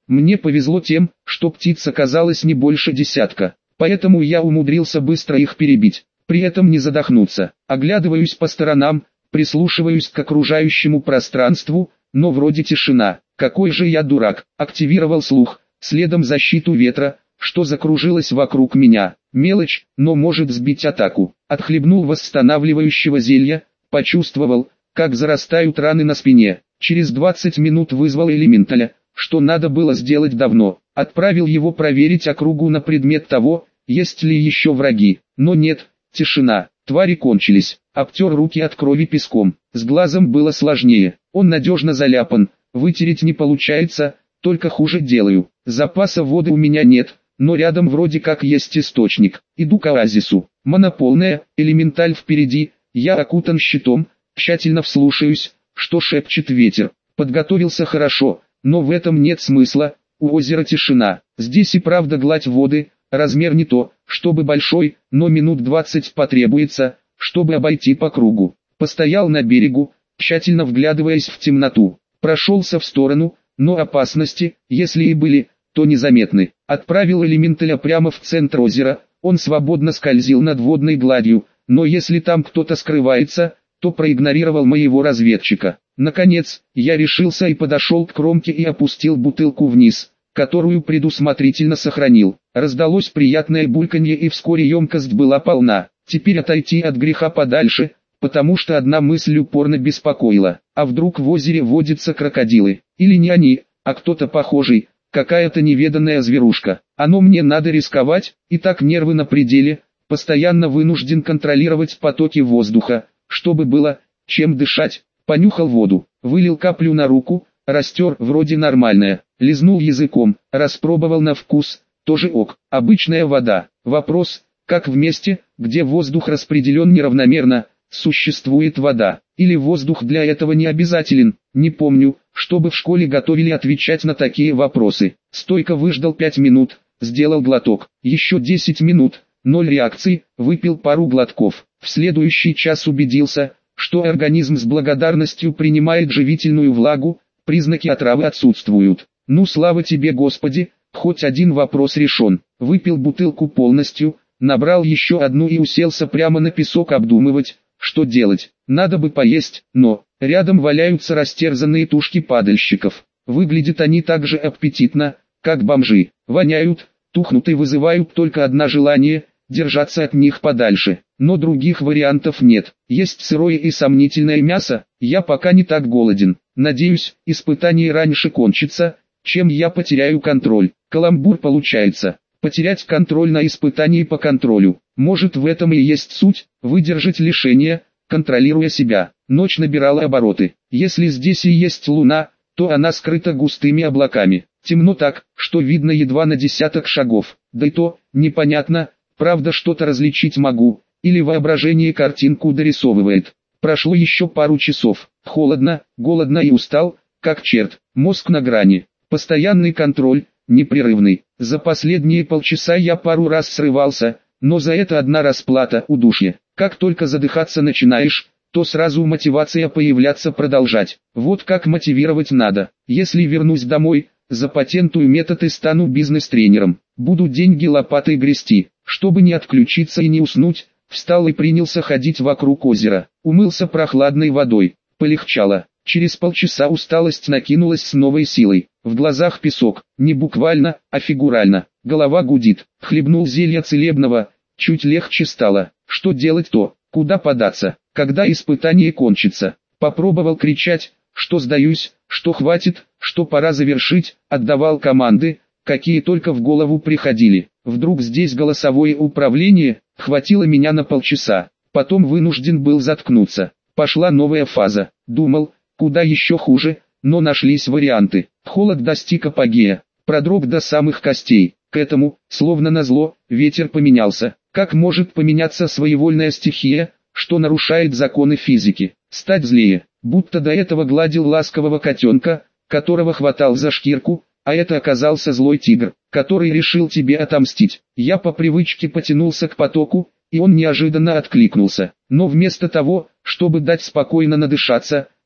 Мне повезло тем, что птиц оказалось не больше десятка, поэтому я умудрился быстро их перебить, при этом не задохнуться. Оглядываюсь по сторонам, прислушиваюсь к окружающему пространству, но вроде тишина. Какой же я дурак, активировал слух, следом защиту ветра, что закружилось вокруг меня. Мелочь, но может сбить атаку. Отхлебнул восстанавливающего зелья, почувствовал, как зарастают раны на спине. Через двадцать минут вызвал элементаля, что надо было сделать давно. Отправил его проверить округу на предмет того, есть ли еще враги. Но нет, тишина, твари кончились. Обтер руки от крови песком. С глазом было сложнее, он надежно заляпан, вытереть не получается, только хуже делаю. Запаса воды у меня нет, но рядом вроде как есть источник. Иду к оазису. Монополная, элементаль впереди, я окутан щитом, тщательно вслушаюсь, что шепчет ветер. Подготовился хорошо, но в этом нет смысла, у озера тишина. Здесь и правда гладь воды, размер не то, чтобы большой, но минут двадцать потребуется, чтобы обойти по кругу. Постоял на берегу, тщательно вглядываясь в темноту. Прошелся в сторону, но опасности, если и были, то незаметны. Отправил элементаля прямо в центр озера, он свободно скользил над водной гладью, но если там кто-то скрывается, то проигнорировал моего разведчика. Наконец, я решился и подошел к кромке и опустил бутылку вниз, которую предусмотрительно сохранил. Раздалось приятное бульканье и вскоре емкость была полна. Теперь отойти от греха подальше, потому что одна мысль упорно беспокоила. А вдруг в озере водятся крокодилы? Или не они, а кто-то похожий, какая-то неведанная зверушка. Оно мне надо рисковать, и так нервы на пределе, постоянно вынужден контролировать потоки воздуха, чтобы было чем дышать. Понюхал воду, вылил каплю на руку, растер, вроде нормальная, лизнул языком, распробовал на вкус, тоже ок. Обычная вода. Вопрос, как в месте, где воздух распределен неравномерно, существует вода, или воздух для этого не обязателен. Не помню, чтобы в школе готовили отвечать на такие вопросы. Стойко выждал пять минут, сделал глоток, еще десять минут, ноль реакций, выпил пару глотков. В следующий час убедился, что организм с благодарностью принимает живительную влагу, признаки отравы отсутствуют. Ну слава тебе Господи, хоть один вопрос решен. Выпил бутылку полностью, набрал еще одну и уселся прямо на песок обдумывать, что делать. Надо бы поесть, но рядом валяются растерзанные тушки падальщиков. Выглядят они так же аппетитно, как бомжи. Воняют, тухнут и вызывают только одно желание – держаться от них подальше. Но других вариантов нет. Есть сырое и сомнительное мясо, я пока не так голоден. Надеюсь, испытание раньше кончится, чем я потеряю контроль. Каламбур получается. Потерять контроль на испытании по контролю. Может, в этом и есть суть, выдержать лишение, контролируя себя. Ночь набирала обороты. Если здесь и есть луна, то она скрыта густыми облаками. Темно так, что видно едва на десяток шагов. Да и то, непонятно, правда что-то различить могу, или воображение картинку дорисовывает. Прошло еще пару часов. Холодно, голодно и устал, как черт. Мозг на грани. Постоянный контроль, непрерывный. За последние полчаса я пару раз срывался, но за это одна расплата – удушье. Как только задыхаться начинаешь, то сразу мотивация появляться продолжать. Вот как мотивировать надо. Если вернусь домой, запатентую метод и стану бизнес-тренером. Буду деньги лопатой грести. Чтобы не отключиться и не уснуть, встал и принялся ходить вокруг озера. Умылся прохладной водой. Полегчало. Через полчаса усталость накинулась с новой силой. В глазах песок, не буквально, а фигурально. Голова гудит. Хлебнул зелья целебного, чуть легче стало. Что делать-то? Куда податься? Когда испытание кончится? Попробовал кричать, что сдаюсь, что хватит, что пора завершить. Отдавал команды, какие только в голову приходили. Вдруг здесь голосовое управление, хватило меня на полчаса. Потом вынужден был заткнуться. Пошла новая фаза. Думал, куда еще хуже, но нашлись варианты. Холод достиг апогея, продрог до самых костей. К этому, словно назло, ветер поменялся. Как может поменяться своевольная стихия, что нарушает законы физики? Стать злее, будто до этого гладил ласкового котенка, которого хватал за шкирку, а это оказался злой тигр, который решил тебе отомстить. Я по привычке потянулся к потоку, и он неожиданно откликнулся. Но вместо того, чтобы дать спокойно надышаться,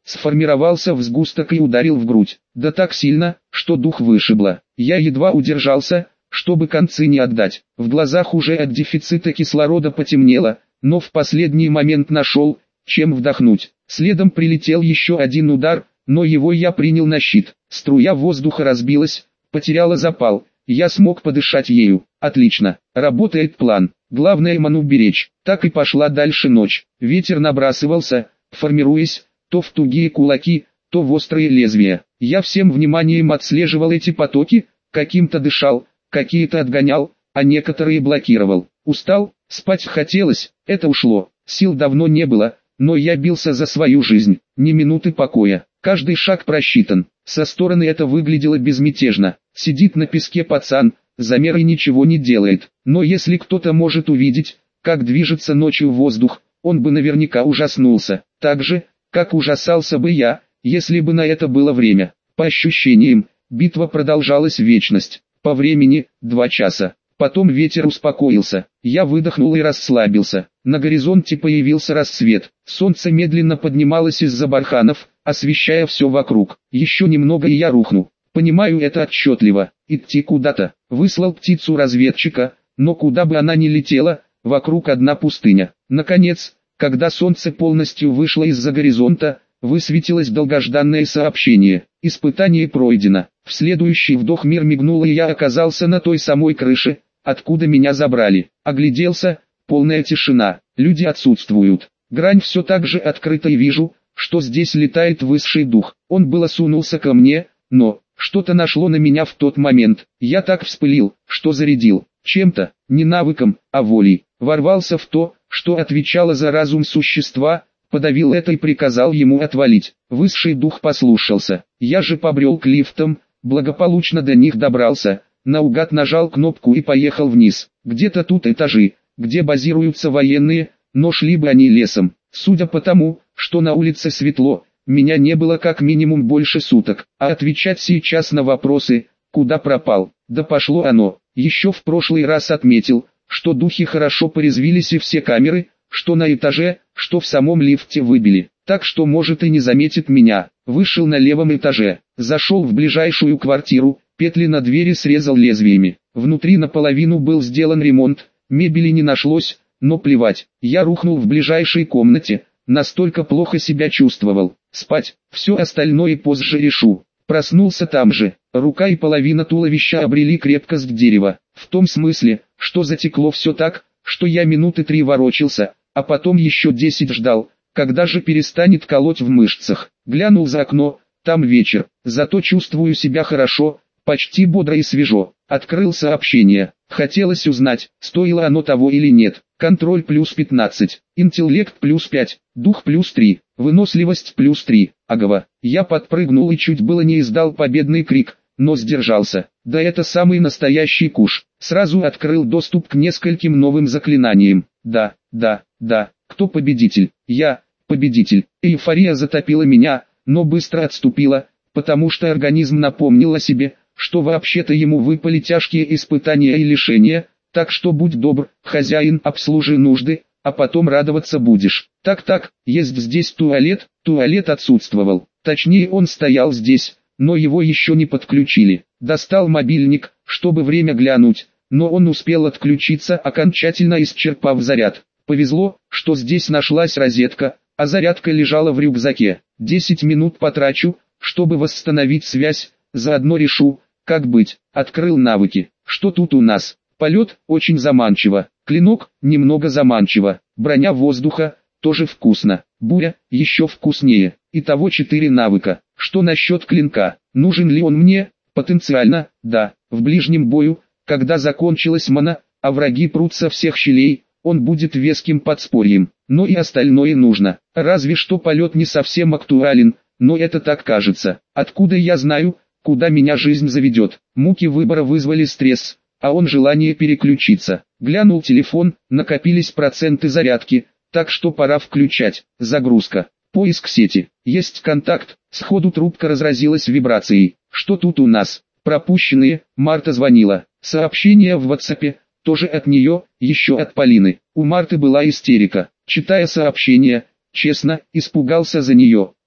сформировался в сгусток и ударил в грудь. Да так сильно, что дух вышибло. Я едва удержался, чтобы концы не отдать. В глазах уже от дефицита кислорода потемнело, но в последний момент нашел, чем вдохнуть. Следом прилетел еще один удар, но его я принял на щит. Струя воздуха разбилась, потеряла запал. Я смог подышать ею. Отлично, работает план. Главное ману беречь. Так и пошла дальше ночь. Ветер набрасывался, формируясь, то в тугие кулаки, то в острые лезвия. Я всем вниманием отслеживал эти потоки, каким-то дышал, какие-то отгонял, а некоторые блокировал. Устал, спать хотелось, это ушло. Сил давно не было, но я бился за свою жизнь. Ни минуты покоя. Каждый шаг просчитан. Со стороны это выглядело безмятежно. Сидит на песке пацан, замер и ничего не делает. Но если кто-то может увидеть, как движется ночью воздух, он бы наверняка ужаснулся. Так же, как ужасался бы я, если бы на это было время. По ощущениям, битва продолжалась вечность. По времени – два часа. Потом ветер успокоился. Я выдохнул и расслабился. На горизонте появился рассвет. Солнце медленно поднималось из-за барханов, освещая все вокруг. Еще немного и я рухну. Понимаю это отчетливо. Идти куда-то. Выслал птицу-разведчика, но куда бы она ни летела, вокруг одна пустыня. Наконец, когда солнце полностью вышло из-за горизонта, высветилось долгожданное сообщение. Испытание пройдено. В следующий вдох мир мигнул и я оказался на той самой крыше, откуда меня забрали. Огляделся, полная тишина, люди отсутствуют. Грань все так же открыта и вижу, что здесь летает высший дух. Он было сунулся ко мне, но что-то нашло на меня в тот момент. Я так вспылил, что зарядил. Чем-то, не навыком, а волей. Ворвался в то, что отвечало за разум существа, подавил это и приказал ему отвалить. Высший дух послушался. Я же побрел к лифтам, благополучно до них добрался, наугад нажал кнопку и поехал вниз. Где-то тут этажи, где базируются военные, но шли бы они лесом. Судя по тому, что на улице светло, меня не было как минимум больше суток, а отвечать сейчас на вопросы, куда пропал, да пошло оно. Еще в прошлый раз отметил, что духи хорошо порезвились и все камеры, что на этаже, что в самом лифте выбили, так что может и не заметит меня. Вышел на левом этаже, зашел в ближайшую квартиру, петли на двери срезал лезвиями. Внутри наполовину был сделан ремонт, мебели не нашлось, но плевать, я рухнул в ближайшей комнате, настолько плохо себя чувствовал. Спать, все остальное позже решу. Проснулся там же, рука и половина туловища обрели крепкость дерева, в том смысле, что затекло все так, что я минуты три ворочался, а потом еще десять ждал, когда же перестанет колоть в мышцах. Глянул за окно, там вечер, зато чувствую себя хорошо, почти бодро и свежо. Открыл сообщение, хотелось узнать, стоило оно того или нет. Контроль плюс пятнадцать, интеллект плюс пять, дух плюс три, выносливость плюс три. Агова. Я подпрыгнул и чуть было не издал победный крик, но сдержался. Да это самый настоящий куш. Сразу открыл доступ к нескольким новым заклинаниям. Да, да, да, кто победитель? Я, победитель. Эйфория затопила меня, но быстро отступила, потому что организм напомнил о себе, что вообще-то ему выпали тяжкие испытания и лишения, так что будь добр, хозяин, обслужи нужды, а потом радоваться будешь. Так-так, есть здесь туалет, туалет отсутствовал, точнее он стоял здесь, но его еще не подключили. Достал мобильник, чтобы время глянуть, но он успел отключиться, окончательно исчерпав заряд. Повезло, что здесь нашлась розетка, а зарядка лежала в рюкзаке. десять минут потрачу, чтобы восстановить связь, заодно решу, как быть. Открыл навыки. Что тут у нас? Полет очень заманчиво. Клинок немного заманчиво. Броня воздуха тоже вкусно. Буря еще вкуснее. Итого четыре навыка. Что насчет клинка? Нужен ли он мне? Потенциально, да. В ближнем бою, когда закончилась мана, а враги прут со всех щелей, он будет веским подспорьем. Но и остальное нужно. Разве что полет не совсем актуален, но это так кажется. Откуда я знаю, куда меня жизнь заведет? Муки выбора вызвали стресс, а он желание переключиться. Глянул телефон, накопились проценты зарядки, так что пора включать. Загрузка. Поиск сети. Есть контакт. Сходу трубка разразилась вибрацией. Что тут у нас? Пропущенные. Марта звонила. Сообщение в WhatsApp. Тоже от нее, еще от Полины. У Марты была истерика. Читая сообщение, честно, испугался за нее.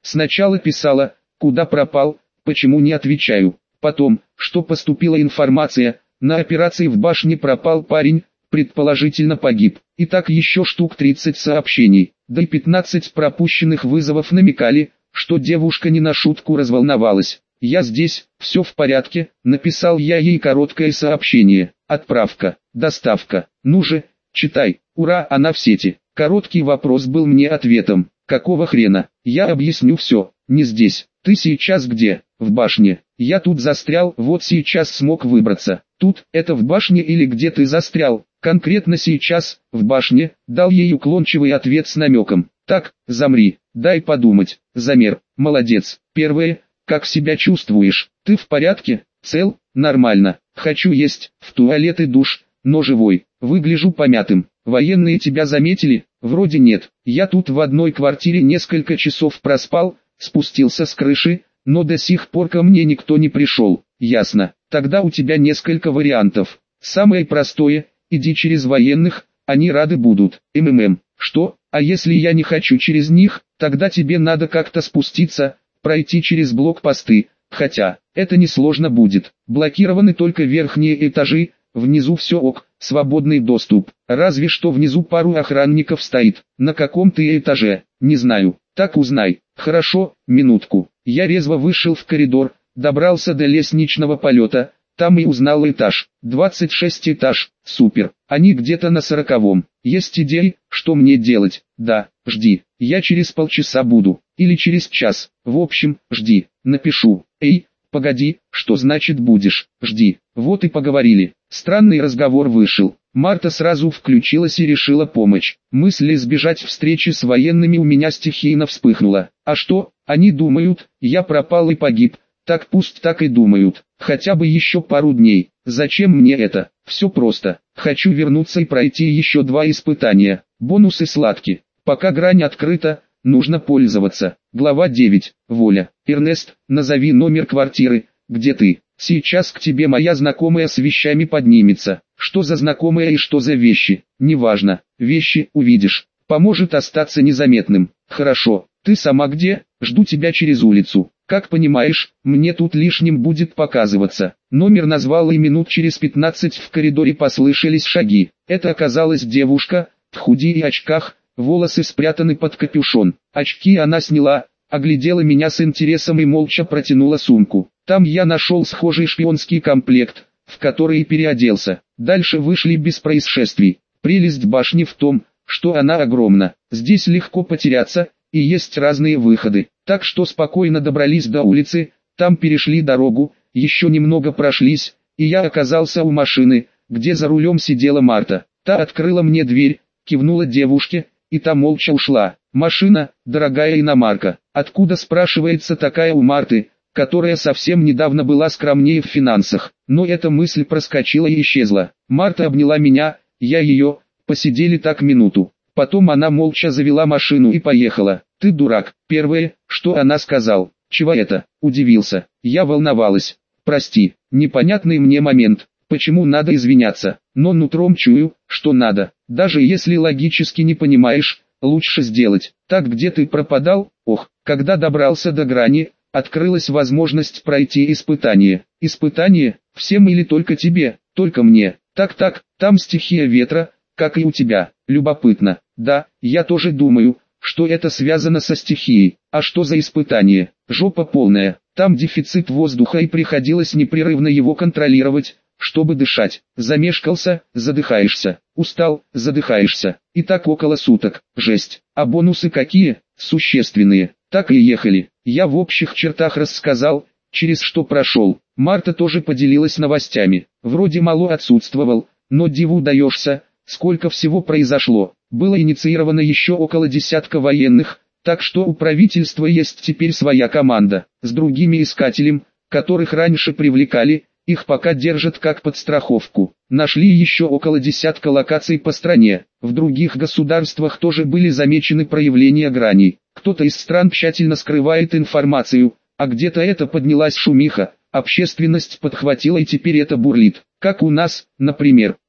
Сначала писала, куда пропал, почему не отвечаю. Потом, что поступила информация, на операции в башне пропал парень, предположительно погиб. И так еще штук тридцать сообщений, да и пятнадцать пропущенных вызовов намекали, что девушка не на шутку разволновалась. «Я здесь, все в порядке», написал я ей короткое сообщение. Отправка, доставка, ну же, читай, ура, она в сети. Короткий вопрос был мне ответом. Какого хрена? Я объясню все, не здесь. Ты сейчас где? В башне. Я тут застрял, вот сейчас смог выбраться. Тут, это в башне или где ты застрял? Конкретно сейчас, в башне, дал ей уклончивый ответ с намеком. Так, замри, дай подумать. Замер, молодец. Первое, как себя чувствуешь? Ты в порядке? Цел? Нормально. Хочу есть, в туалет и душ, но живой. Выгляжу помятым. Военные тебя заметили? Вроде нет. Я тут в одной квартире несколько часов проспал, спустился с крыши, но до сих пор ко мне никто не пришел. Ясно. Тогда у тебя несколько вариантов. Самое простое, иди через военных, они рады будут. МММ. Что? А если я не хочу через них, тогда тебе надо как-то спуститься, пройти через блокпосты. Хотя, это несложно будет. Блокированы только верхние этажи, внизу все ок, свободный доступ. Разве что внизу пару охранников стоит. На каком ты этаже? Не знаю. Так узнай. Хорошо, минутку. Я резво вышел в коридор, добрался до лестничного полета, там и узнал этаж. двадцать шесть этаж, супер. Они где-то на сороковом. Есть идеи, что мне делать? Да, жди. Я через полчаса буду. Или через час. В общем, жди. Напишу. Эй, погоди, что значит будешь? Жди. Вот и поговорили. Странный разговор вышел. Марта сразу включилась и решила помочь. Мысль избежать встречи с военными у меня стихийно вспыхнула. А что, они думают, я пропал и погиб. Так пусть так и думают. Хотя бы еще пару дней. Зачем мне это? Все просто. Хочу вернуться и пройти еще два испытания. Бонусы сладкие. Пока грань открыта, нужно пользоваться. Глава девять. Воля. Эрнест, назови номер квартиры, где ты. Сейчас к тебе моя знакомая с вещами поднимется. Что за знакомая и что за вещи? Неважно. Вещи увидишь. Поможет остаться незаметным. Хорошо. Ты сама где? Жду тебя через улицу. Как понимаешь, мне тут лишним будет показываться. Номер назвал и минут через пятнадцать в коридоре послышались шаги. Это оказалась девушка, в худи и очках, волосы спрятаны под капюшон. Очки она сняла, оглядела меня с интересом и молча протянула сумку. Там я нашел схожий шпионский комплект, в который и переоделся. Дальше вышли без происшествий. Прелесть башни в том, что она огромна. Здесь легко потеряться, и есть разные выходы. Так что спокойно добрались до улицы, там перешли дорогу, еще немного прошлись, и я оказался у машины, где за рулем сидела Марта. Та открыла мне дверь, кивнула девушке, и та молча ушла. Машина, дорогая иномарка. Откуда, спрашивается, такая у Марты, которая совсем недавно была скромнее в финансах. Но эта мысль проскочила и исчезла. Марта обняла меня, я ее, посидели так минуту. Потом она молча завела машину и поехала. «Ты дурак». Первое, что она сказал. «Чего это?» Удивился. Я волновалась. «Прости, непонятный мне момент. Почему надо извиняться? Но нутром чую, что надо. Даже если логически не понимаешь, лучше сделать. Так где ты пропадал?» Ох, когда добрался до грани, открылась возможность пройти испытание. Испытание? Всем или только тебе? Только мне. Так-так, там стихия ветра, как и у тебя. Любопытно. Да, я тоже думаю, что это связано со стихией. А что за испытание? Жопа полная. Там дефицит воздуха и приходилось непрерывно его контролировать, чтобы дышать. Замешкался, задыхаешься. Устал, задыхаешься. И так около суток. Жесть. А бонусы какие? Существенные. Так и ехали. Я в общих чертах рассказал, через что прошел. Марта тоже поделилась новостями. Вроде мало отсутствовал, но диву даешься, сколько всего произошло. Было инициировано еще около десятка военных, так что у правительства есть теперь своя команда. С другими искателем, которых раньше привлекали, их пока держат как подстраховку. Нашли еще около десятка локаций по стране. В других государствах тоже были замечены проявления граней. Кто-то из стран тщательно скрывает информацию, а где-то это поднялась шумиха, общественность подхватила и теперь это бурлит. Как у нас, например.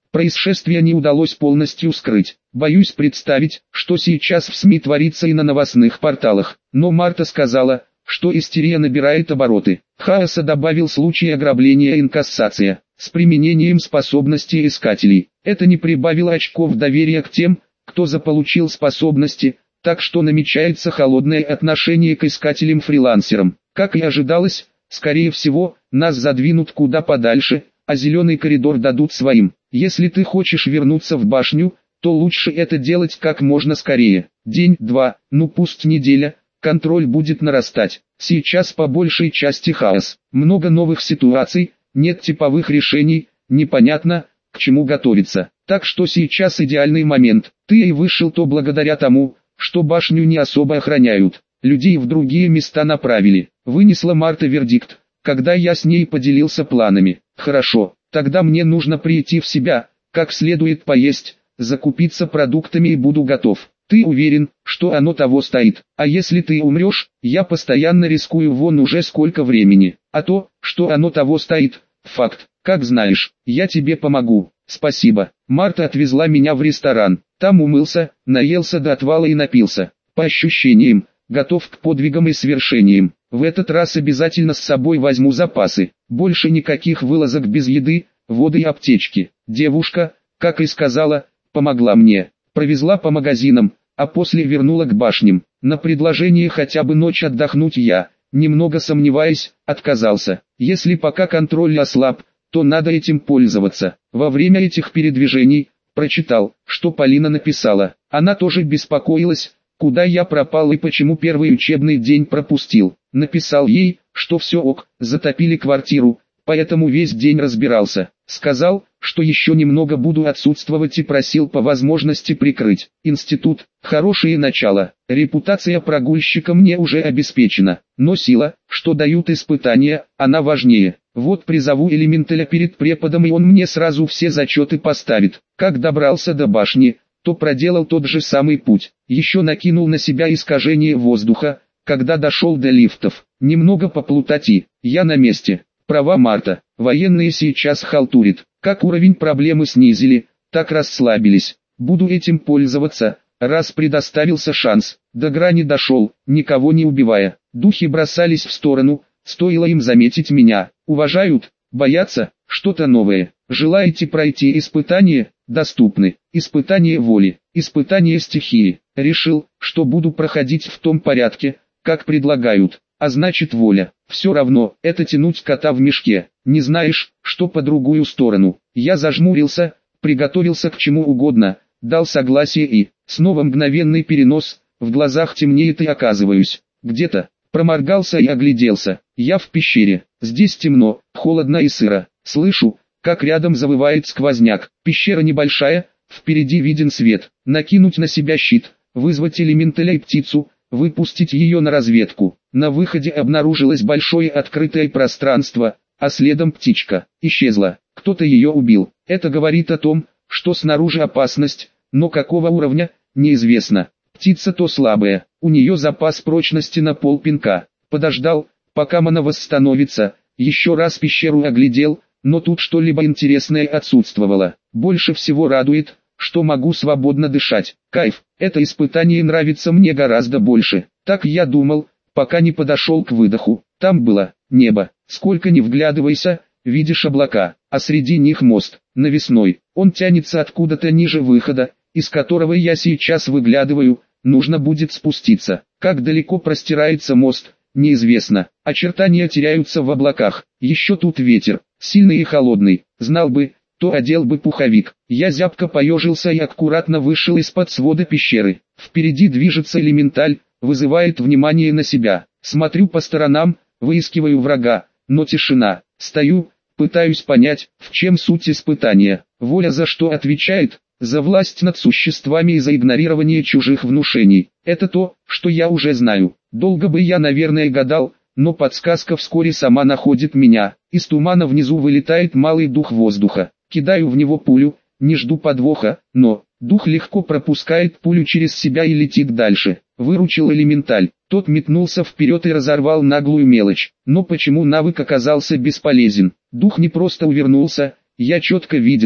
Происшествие не удалось полностью скрыть. Боюсь представить, что сейчас в СМИ творится и на новостных порталах. Но Марта сказала, что истерия набирает обороты. Хаоса добавил случай ограбления инкассация с применением способностей искателей. Это не прибавило очков доверия к тем, кто заполучил способности, так что намечается холодное отношение к искателям-фрилансерам. Как и ожидалось, скорее всего, нас задвинут куда подальше, а зеленый коридор дадут своим. Если ты хочешь вернуться в башню, то лучше это делать как можно скорее. День-два, ну пусть неделя, контроль будет нарастать. Сейчас по большей части хаос. Много новых ситуаций, нет типовых решений, непонятно, к чему готовиться. Так что сейчас идеальный момент. Ты и вышел то благодаря тому, что башню не особо охраняют. Людей в другие места направили. Вынесла Марта вердикт, когда я с ней поделился планами. Хорошо, тогда мне нужно прийти в себя, как следует поесть, закупиться продуктами и буду готов. Ты уверен, что оно того стоит? А если ты умрешь, я постоянно рискую вон уже сколько времени. А то, что оно того стоит, факт. Как знаешь, я тебе помогу. Спасибо. Марта отвезла меня в ресторан. Там умылся, наелся до отвала и напился. По ощущениям, готов к подвигам и свершениям. В этот раз обязательно с собой возьму запасы. Больше никаких вылазок без еды, воды и аптечки. Девушка, как и сказала, помогла мне. Провезла по магазинам, а после вернула к башням. На предложение хотя бы ночь отдохнуть я, немного сомневаясь, отказался. Если пока контроль ослаб, то надо этим пользоваться. Во время этих передвижений, прочитал, что Полина написала. Она тоже беспокоилась, куда я пропал и почему первый учебный день пропустил. Написал ей, что все ок, затопили квартиру, поэтому весь день разбирался. Сказал, что еще немного буду отсутствовать и просил по возможности прикрыть. Институт, хорошее начало, репутация прогульщика мне уже обеспечена, но сила, что дают испытания, она важнее. Вот призову элементаля перед преподом и он мне сразу все зачеты поставит. Как добрался до башни, то проделал тот же самый путь. Еще накинул на себя искажение воздуха, когда дошел до лифтов. Немного поплутать и я на месте. Права Марта, военные сейчас халтурят. Как уровень проблемы снизили, так расслабились. Буду этим пользоваться, раз предоставился шанс. До грани дошел, никого не убивая. Духи бросались в сторону, стоило им заметить меня. Уважают, боятся, что-то новое. Желаете пройти испытание? Доступны. Испытание воли, испытание стихии. Решил, что буду проходить в том порядке, как предлагают. А значит воля. Все равно, это тянуть кота в мешке. Не знаешь, что по другую сторону. Я зажмурился, приготовился к чему угодно, дал согласие и, снова мгновенный перенос, в глазах темнеет и оказываюсь. Где-то, проморгался и огляделся. Я в пещере. Здесь темно, холодно и сыро. Слышу, как рядом завывает сквозняк. Пещера небольшая, впереди виден свет. Накинуть на себя щит, вызвать элементаля и птицу, выпустить ее на разведку. На выходе обнаружилось большое открытое пространство, а следом птичка. Исчезла. Кто-то ее убил. Это говорит о том, что снаружи опасность, но какого уровня, неизвестно. Птица то слабая, у нее запас прочности на полпинка. Подождал, пока мана восстановится, еще раз пещеру оглядел, но тут что-либо интересное отсутствовало. Больше всего радует, что могу свободно дышать. Кайф, это испытание нравится мне гораздо больше. Так я думал, пока не подошел к выдоху. Там было небо. Сколько ни вглядывайся, видишь облака, а среди них мост, навесной. Он тянется откуда-то ниже выхода, из которого я сейчас выглядываю. Нужно будет спуститься. Как далеко простирается мост, неизвестно. Очертания теряются в облаках. Еще тут ветер, сильный и холодный. Знал бы, то одел бы пуховик. Я зябко поежился и аккуратно вышел из-под свода пещеры. Впереди движется элементаль, вызывает внимание на себя. Смотрю по сторонам, выискиваю врага, но тишина. Стою, пытаюсь понять, в чем суть испытания. Воля за что отвечает? За власть над существами и за игнорирование чужих внушений. Это то, что я уже знаю. Долго бы я, наверное, гадал, но подсказка вскоре сама находит меня. Из тумана внизу вылетает малый дух воздуха. Кидаю в него пулю, не жду подвоха, но дух легко пропускает пулю через себя и летит дальше. Выручил элементаль. Тот метнулся вперед и разорвал наглую мелочь. Но почему навык оказался бесполезен? Дух не просто увернулся, я четко видел,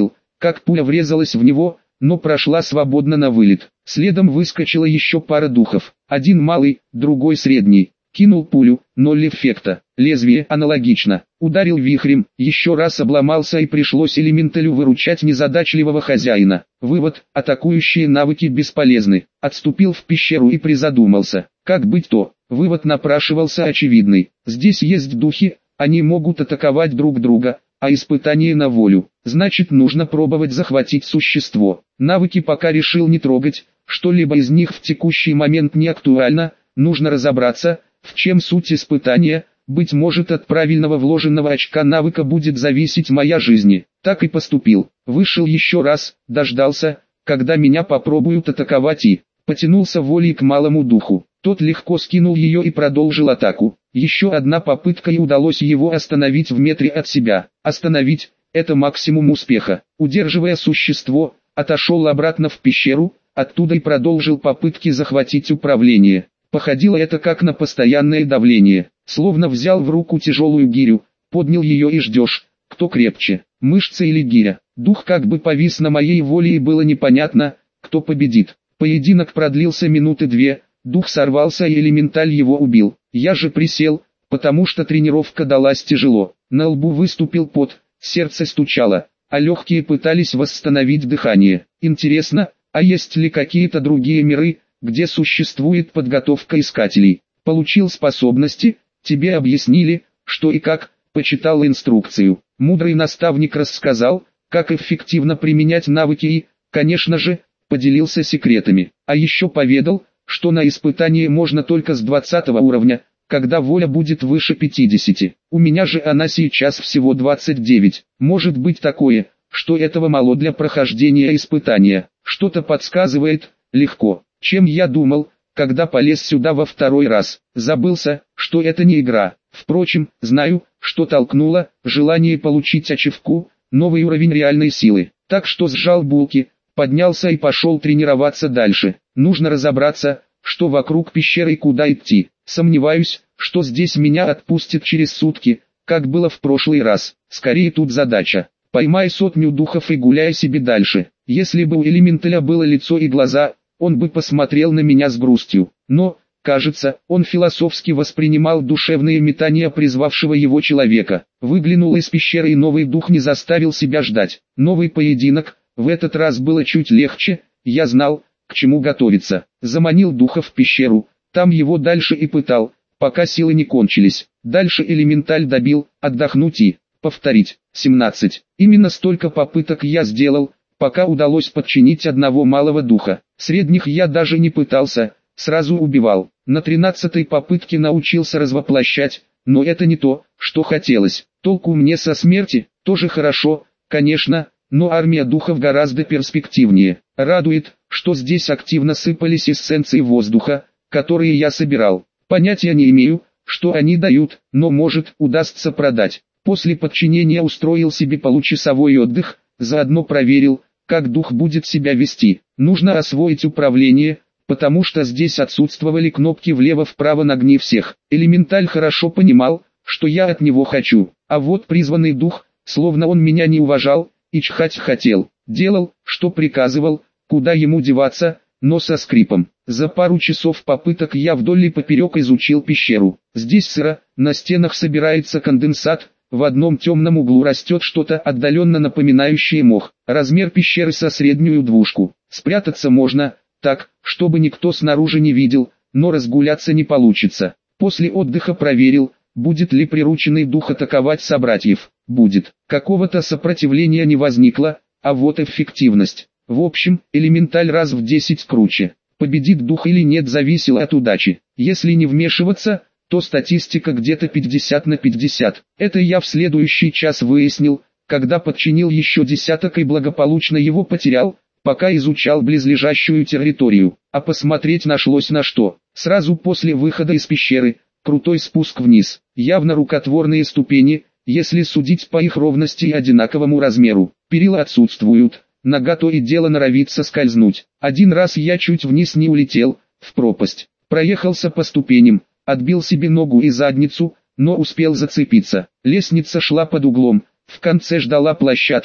как пуля врезалась в него, но прошла свободно на вылет. Следом выскочила еще пара духов. Один малый, другой средний. Кинул пулю, ноль эффекта. Лезвие аналогично. Ударил вихрем, еще раз обломался и пришлось элементалю выручать незадачливого хозяина. Вывод: атакующие навыки бесполезны. Отступил в пещеру и призадумался. Как быть то? Вывод напрашивался очевидный. Здесь есть духи, они могут атаковать друг друга, а испытание на волю. Значит, нужно пробовать захватить существо. Навыки пока решил не трогать, что-либо из них в текущий момент не актуально, нужно разобраться, в чем суть испытания. Быть может, от правильного вложенного очка навыка будет зависеть моя жизнь. Так и поступил. Вышел еще раз, дождался, когда меня попробуют атаковать, и потянулся волей к малому духу. Тот легко скинул ее и продолжил атаку. Еще одна попытка, и удалось его остановить в метре от себя. Остановить – это максимум успеха. Удерживая существо, отошел обратно в пещеру, оттуда и продолжил попытки захватить управление. Походило это как на постоянное давление. Словно взял в руку тяжелую гирю, поднял ее и ждешь, кто крепче, мышцы или гиря. Дух как бы повис на моей воле, и было непонятно, кто победит. Поединок продлился минуты две, дух сорвался и элементаль его убил. Я же присел, потому что тренировка далась тяжело. На лбу выступил пот, сердце стучало, а легкие пытались восстановить дыхание. Интересно, а есть ли какие-то другие миры, где существует подготовка искателей? Получил способности, тебе объяснили, что и как, почитал инструкцию. Мудрый наставник рассказал, как эффективно применять навыки и, конечно же, поделился секретами. А еще поведал, что на испытание можно только с двадцатого уровня, когда воля будет выше пятидесяти. У меня же она сейчас всего двадцать девять. Может быть такое, что этого мало для прохождения испытания. Что-то подсказывает, легко, чем я думал, когда полез сюда во второй раз. Забылся, что это не игра. Впрочем, знаю, что толкнуло желание получить ачивку, новый уровень реальной силы. Так что сжал булки, поднялся и пошел тренироваться дальше. Нужно разобраться, что вокруг пещеры и куда идти. Сомневаюсь, что здесь меня отпустят через сутки, как было в прошлый раз. Скорее тут задача: поймай сотню духов и гуляй себе дальше. Если бы у элементаля было лицо и глаза, он бы посмотрел на меня с грустью. Но, кажется, он философски воспринимал душевные метания призвавшего его человека. Выглянул из пещеры, и новый дух не заставил себя ждать. Новый поединок, в этот раз было чуть легче, я знал, к чему готовиться. Заманил духа в пещеру, там его дальше и пытал, пока силы не кончились. Дальше элементаль добил, отдохнуть и повторить. семнадцать. Именно столько попыток я сделал, пока удалось подчинить одного малого духа. Средних я даже не пытался, сразу убивал. На тринадцатой попытке научился развоплощать, но это не то, что хотелось. Толку мне со смерти, тоже хорошо, конечно, но армия духов гораздо перспективнее. Радует, что здесь активно сыпались эссенции воздуха, которые я собирал. Понятия не имею, что они дают, но может удастся продать. После подчинения устроил себе получасовой отдых, заодно проверил, как дух будет себя вести. Нужно освоить управление, потому что здесь отсутствовали кнопки влево-вправо на гне всех. Элементаль хорошо понимал, что я от него хочу, а вот призванный дух, словно он меня не уважал, и чхать хотел. Делал, что приказывал, куда ему деваться, но со скрипом. За пару часов попыток я вдоль и поперек изучил пещеру. Здесь сыро, на стенах собирается конденсат, в одном темном углу растет что-то отдаленно напоминающее мох. Размер пещеры со среднюю двушку. Спрятаться можно, так, чтобы никто снаружи не видел, но разгуляться не получится. После отдыха проверил, будет ли прирученный дух атаковать собратьев. Будет. Какого-то сопротивления не возникло, а вот эффективность. В общем, элементаль раз в десять круче. Победит дух или нет, зависело от удачи. Если не вмешиваться, то статистика где-то пятьдесят на пятьдесят. Это я в следующий час выяснил, когда подчинил еще десяток и благополучно его потерял, пока изучал близлежащую территорию. А посмотреть нашлось на что. Сразу после выхода из пещеры, крутой спуск вниз, явно рукотворные ступени, если судить по их ровности и одинаковому размеру. Перила отсутствуют, нога то и дело норовит соскользнуть. Один раз я чуть вниз не улетел, в пропасть. Проехался по ступеням, отбил себе ногу и задницу, но успел зацепиться. Лестница шла под углом, в конце ждала площадка,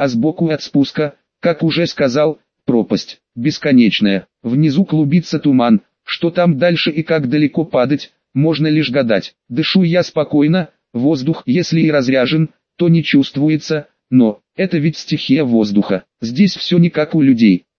а сбоку от спуска, как уже сказал, пропасть, бесконечная. Внизу клубится туман, что там дальше и как далеко падать, можно лишь гадать. Дышу я спокойно, воздух, если и разряжен, то не чувствуется, но это ведь стихия воздуха. Здесь все не как у людей.